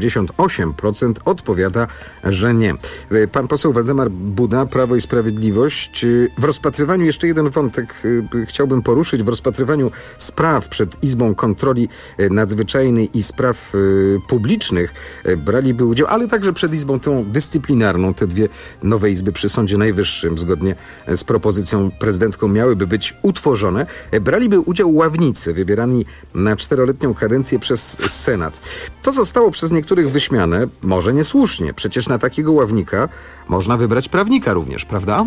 78% odpowiada, że nie. Pan poseł Waldemar Buda, Prawo i Sprawiedliwość. W rozpatrywaniu, jeszcze jeden wątek chciałbym poruszyć, w rozpatrywaniu spraw przed Izbą Kontroli Nadzwyczajnej i Spraw Publicznych braliby udział, ale także przed Izbą tą dyscyplinarną, te dwie nowe izby przy Sądzie Najwyższym, zgodnie z propozycją prezydencką miałyby być utworzone. Braliby udział ławnicy wybierani na 4-letnią kadencję przez Senat. To zostało przez niektórych wyśmiane, może niesłusznie. Przecież na takiego ławnika można wybrać prawnika również, prawda?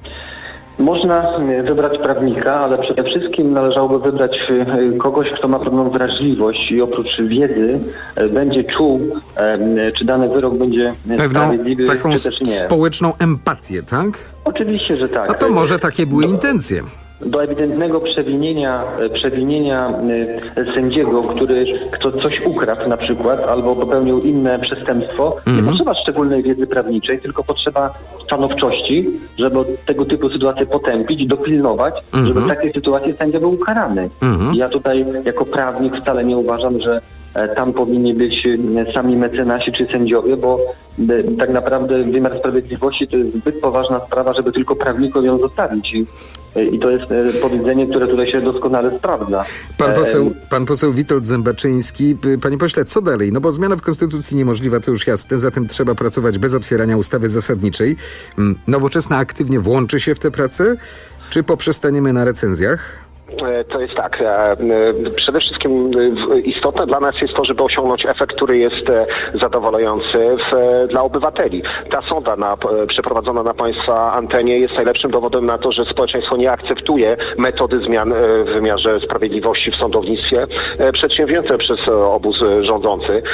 Można wybrać prawnika, ale przede wszystkim należałoby wybrać kogoś, kto ma pewną wrażliwość i oprócz wiedzy będzie czuł, czy dany wyrok będzie sprawiedliwy, taką czy też nie. Społeczną empatię, tak? Oczywiście, że tak. A to może takie były intencje. Do ewidentnego przewinienia sędziego, kto coś ukradł na przykład, albo popełnił inne przestępstwo, nie potrzeba szczególnej wiedzy prawniczej, tylko potrzeba stanowczości, żeby tego typu sytuacje potępić, dopilnować, żeby w takiej sytuacji sędzia był ukarany. Ja tutaj jako prawnik wcale nie uważam, że tam powinni być sami mecenasi czy sędziowie, bo tak naprawdę wymiar sprawiedliwości to jest zbyt poważna sprawa, żeby tylko prawnikom ją zostawić. I to jest powiedzenie, które tutaj się doskonale sprawdza. Pan poseł Witold Zębaczyński. Panie pośle, co dalej? No bo zmiana w Konstytucji niemożliwa, to już jasne, zatem trzeba pracować bez otwierania ustawy zasadniczej. Nowoczesna aktywnie włączy się w tę pracę, czy poprzestaniemy na recenzjach? To jest tak. Przede wszystkim istotne dla nas jest to, żeby osiągnąć efekt, który jest zadowalający dla obywateli. Ta sonda przeprowadzona na państwa antenie jest najlepszym dowodem na to, że społeczeństwo nie akceptuje metody zmian w wymiarze sprawiedliwości w sądownictwie przedsięwzięte przez obóz rządzący.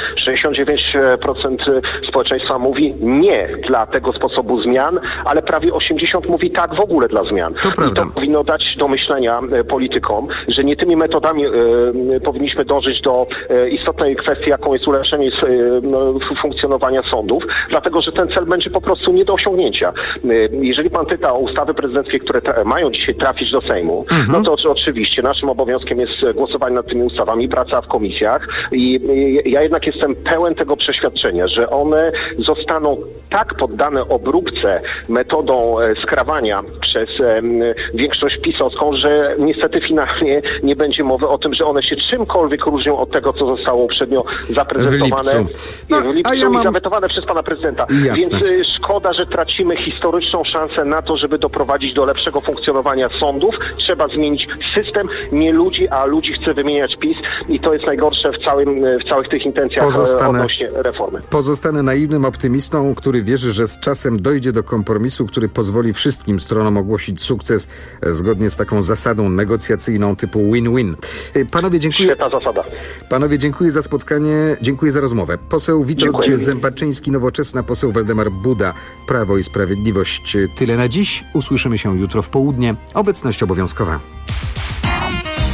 69% społeczeństwa mówi nie dla tego sposobu zmian, ale prawie 80% mówi tak w ogóle dla zmian. I to powinno dać do myślenia politykom, że nie tymi metodami powinniśmy dążyć do istotnej kwestii, jaką jest ulepszenie funkcjonowania sądów, dlatego że ten cel będzie po prostu nie do osiągnięcia. Jeżeli pan pyta o ustawy prezydenckie, które mają dzisiaj trafić do Sejmu, no to oczywiście naszym obowiązkiem jest głosowanie nad tymi ustawami, praca w komisjach i ja jednak jestem pełen tego przeświadczenia, że one zostaną tak poddane obróbce metodą skrawania przez większość pisowską, że niestety finalnie nie będzie mowy o tym, że one się czymkolwiek różnią od tego, co zostało uprzednio zaprezentowane w lipcu i zawetowane przez pana prezydenta. Jasne. Więc szkoda, że tracimy historyczną szansę na to, żeby doprowadzić do lepszego funkcjonowania sądów. Trzeba zmienić system, nie ludzi, a ludzi chce wymieniać PiS i to jest najgorsze w całych tych intencjach odnośnie reformy. Pozostanę naiwnym optymistą, który wierzy, że z czasem dojdzie do kompromisu, który pozwoli wszystkim stronom ogłosić sukces zgodnie z taką zasadą negocjacyjną typu win-win. Panowie, dziękuję. Świetna zasada. Panowie, dziękuję za spotkanie, dziękuję za rozmowę. Poseł Witold Zębaczyński, Nowoczesna, poseł Waldemar Buda, Prawo i Sprawiedliwość. Tyle na dziś. Usłyszymy się jutro w południe. Obecność obowiązkowa.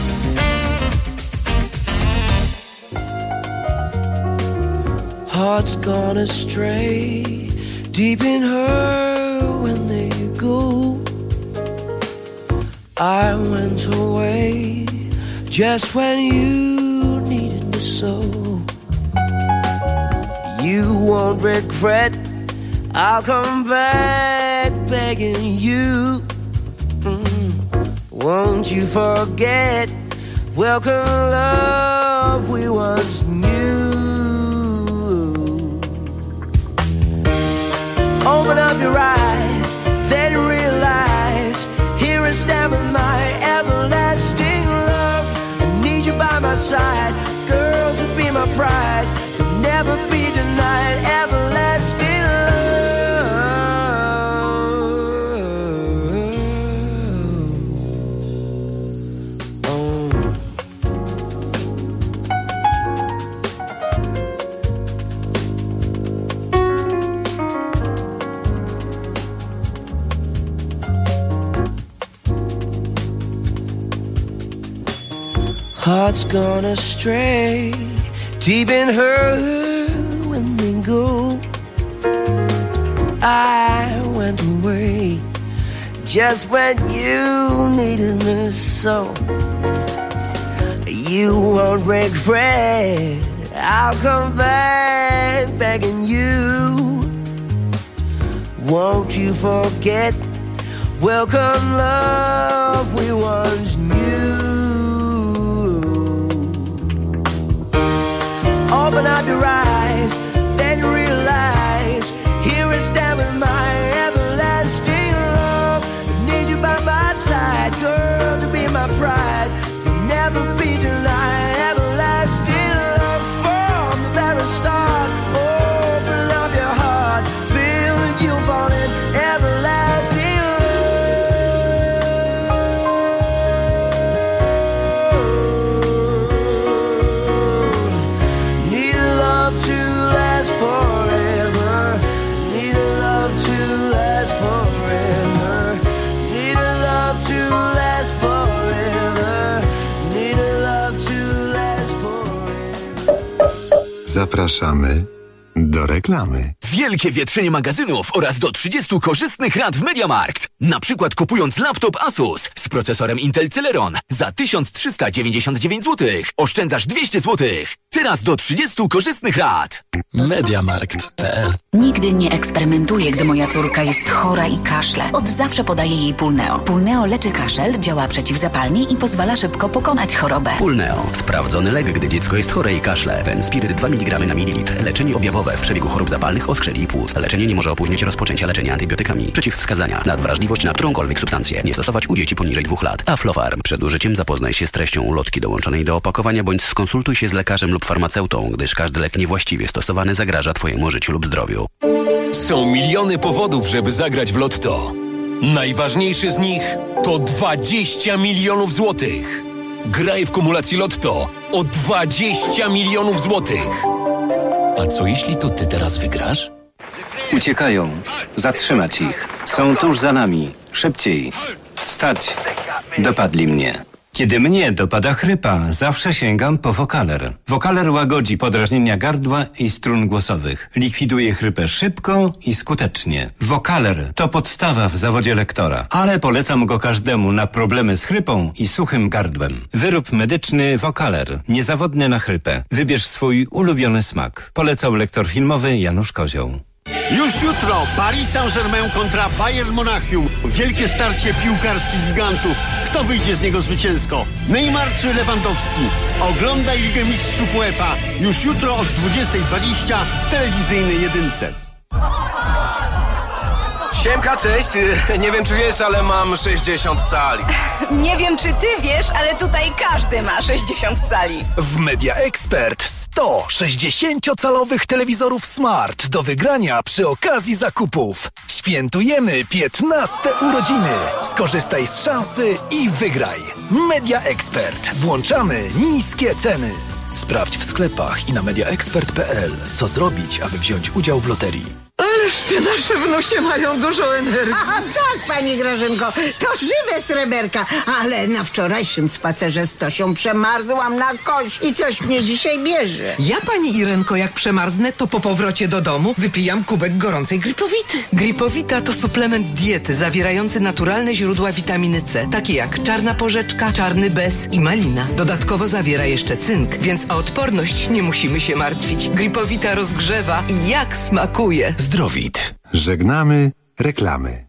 Hearts gone astray, deep in her when they go. I went away just when you needed me so. You won't regret, I'll come back begging you. Won't you forget, welcome love we once knew. Open up your eyes, then realize, here I stand with my everlasting love. I need you by my side, girl, to be my pride. You'll never be denied everlasting Hearts gone astray, deep in her when they go. I went away just when you needed me so. You won't regret, I'll come back begging you. Won't you forget, welcome love we once knew. Open up your eyes, then realize, here I stand with my everlasting love. I need you by my side, girl, to be my pride. You'll never be denied everlasting love from the very start. Open up your heart, feel that you'll fall in everlasting love. Need a love to last forever. Need a love to last forever. Need a love to last forever. Need a love to last forever. Zapraszamy do reklamy. Wielkie wietrzenie magazynów oraz do 30 korzystnych rad w MediaMarkt. Na przykład kupując laptop Asus z procesorem Intel Celeron za 1399 zł. Oszczędzasz 200 zł. Teraz do 30 korzystnych rad. MediaMarkt.pl. Nigdy nie eksperymentuję, gdy moja córka jest chora i kaszle. Od zawsze podaję jej Pulneo. Pulneo leczy kaszel, działa przeciwzapalnie i pozwala szybko pokonać chorobę. Pulneo. Sprawdzony lek, gdy dziecko jest chore i kaszle. Fenspiryt 2 mg na mililitr. Leczenie objawowe w przebiegu chorób zapalnych oskrzeli i płuc. Leczenie nie może opóźnić rozpoczęcia leczenia antybiotykami. Przeciwwskazania. Nadwrażliwość na którąkolwiek substancję. Nie stosować u dzieci poniżej 2 lat. Aflofarm. Przed użyciem zapoznaj się z treścią ulotki dołączonej do opakowania bądź skonsultuj się z lekarzem lub farmaceutą, gdyż każdy lek niewłaściwie stosowany zagraża Twojemu życiu lub zdrowiu. Są miliony powodów, żeby zagrać w Lotto. Najważniejszy z nich to 20 milionów złotych. Graj w kumulacji Lotto o 20 milionów złotych. A co jeśli to ty teraz wygrasz? Uciekają. Zatrzymać ich. Są tuż za nami. Szybciej. Stać. Dopadli mnie. Kiedy mnie dopada chrypa, zawsze sięgam po Vocaler. Vocaler łagodzi podrażnienia gardła i strun głosowych. Likwiduje chrypę szybko i skutecznie. Vocaler to podstawa w zawodzie lektora, ale polecam go każdemu na problemy z chrypą i suchym gardłem. Wyrób medyczny Vocaler. Niezawodny na chrypę. Wybierz swój ulubiony smak. Polecał lektor filmowy Janusz Kozioł. Już jutro Paris Saint-Germain kontra Bayern Monachium. Wielkie starcie piłkarskich gigantów. Kto wyjdzie z niego zwycięsko? Neymar czy Lewandowski? Oglądaj Ligę Mistrzów UEFA już jutro od 20:20 w telewizyjnej jedynce. Siemka, cześć. Nie wiem, czy wiesz, ale mam 60 cali. Nie wiem, czy ty wiesz, ale tutaj każdy ma 60 cali. W Media Expert 100 60-calowych telewizorów Smart do wygrania przy okazji zakupów. Świętujemy 15 urodziny. Skorzystaj z szansy i wygraj. Media Expert. Włączamy niskie ceny. Sprawdź w sklepach i na mediaexpert.pl, co zrobić, aby wziąć udział w loterii. Ale Ależ te nasze wnusie mają dużo energii. A tak, pani Grażynko, to żywe sreberka, ale na wczorajszym spacerze z Tosią przemarzłam na kość i coś mnie dzisiaj bierze. Ja, pani Irenko, jak przemarznę, to po powrocie do domu wypijam kubek gorącej Gripowity. Gripowita to suplement diety zawierający naturalne źródła witaminy C, takie jak czarna porzeczka, czarny bez i malina. Dodatkowo zawiera jeszcze cynk, więc o odporność nie musimy się martwić. Gripowita rozgrzewa i jak smakuje. Zdrowit. Żegnamy reklamy.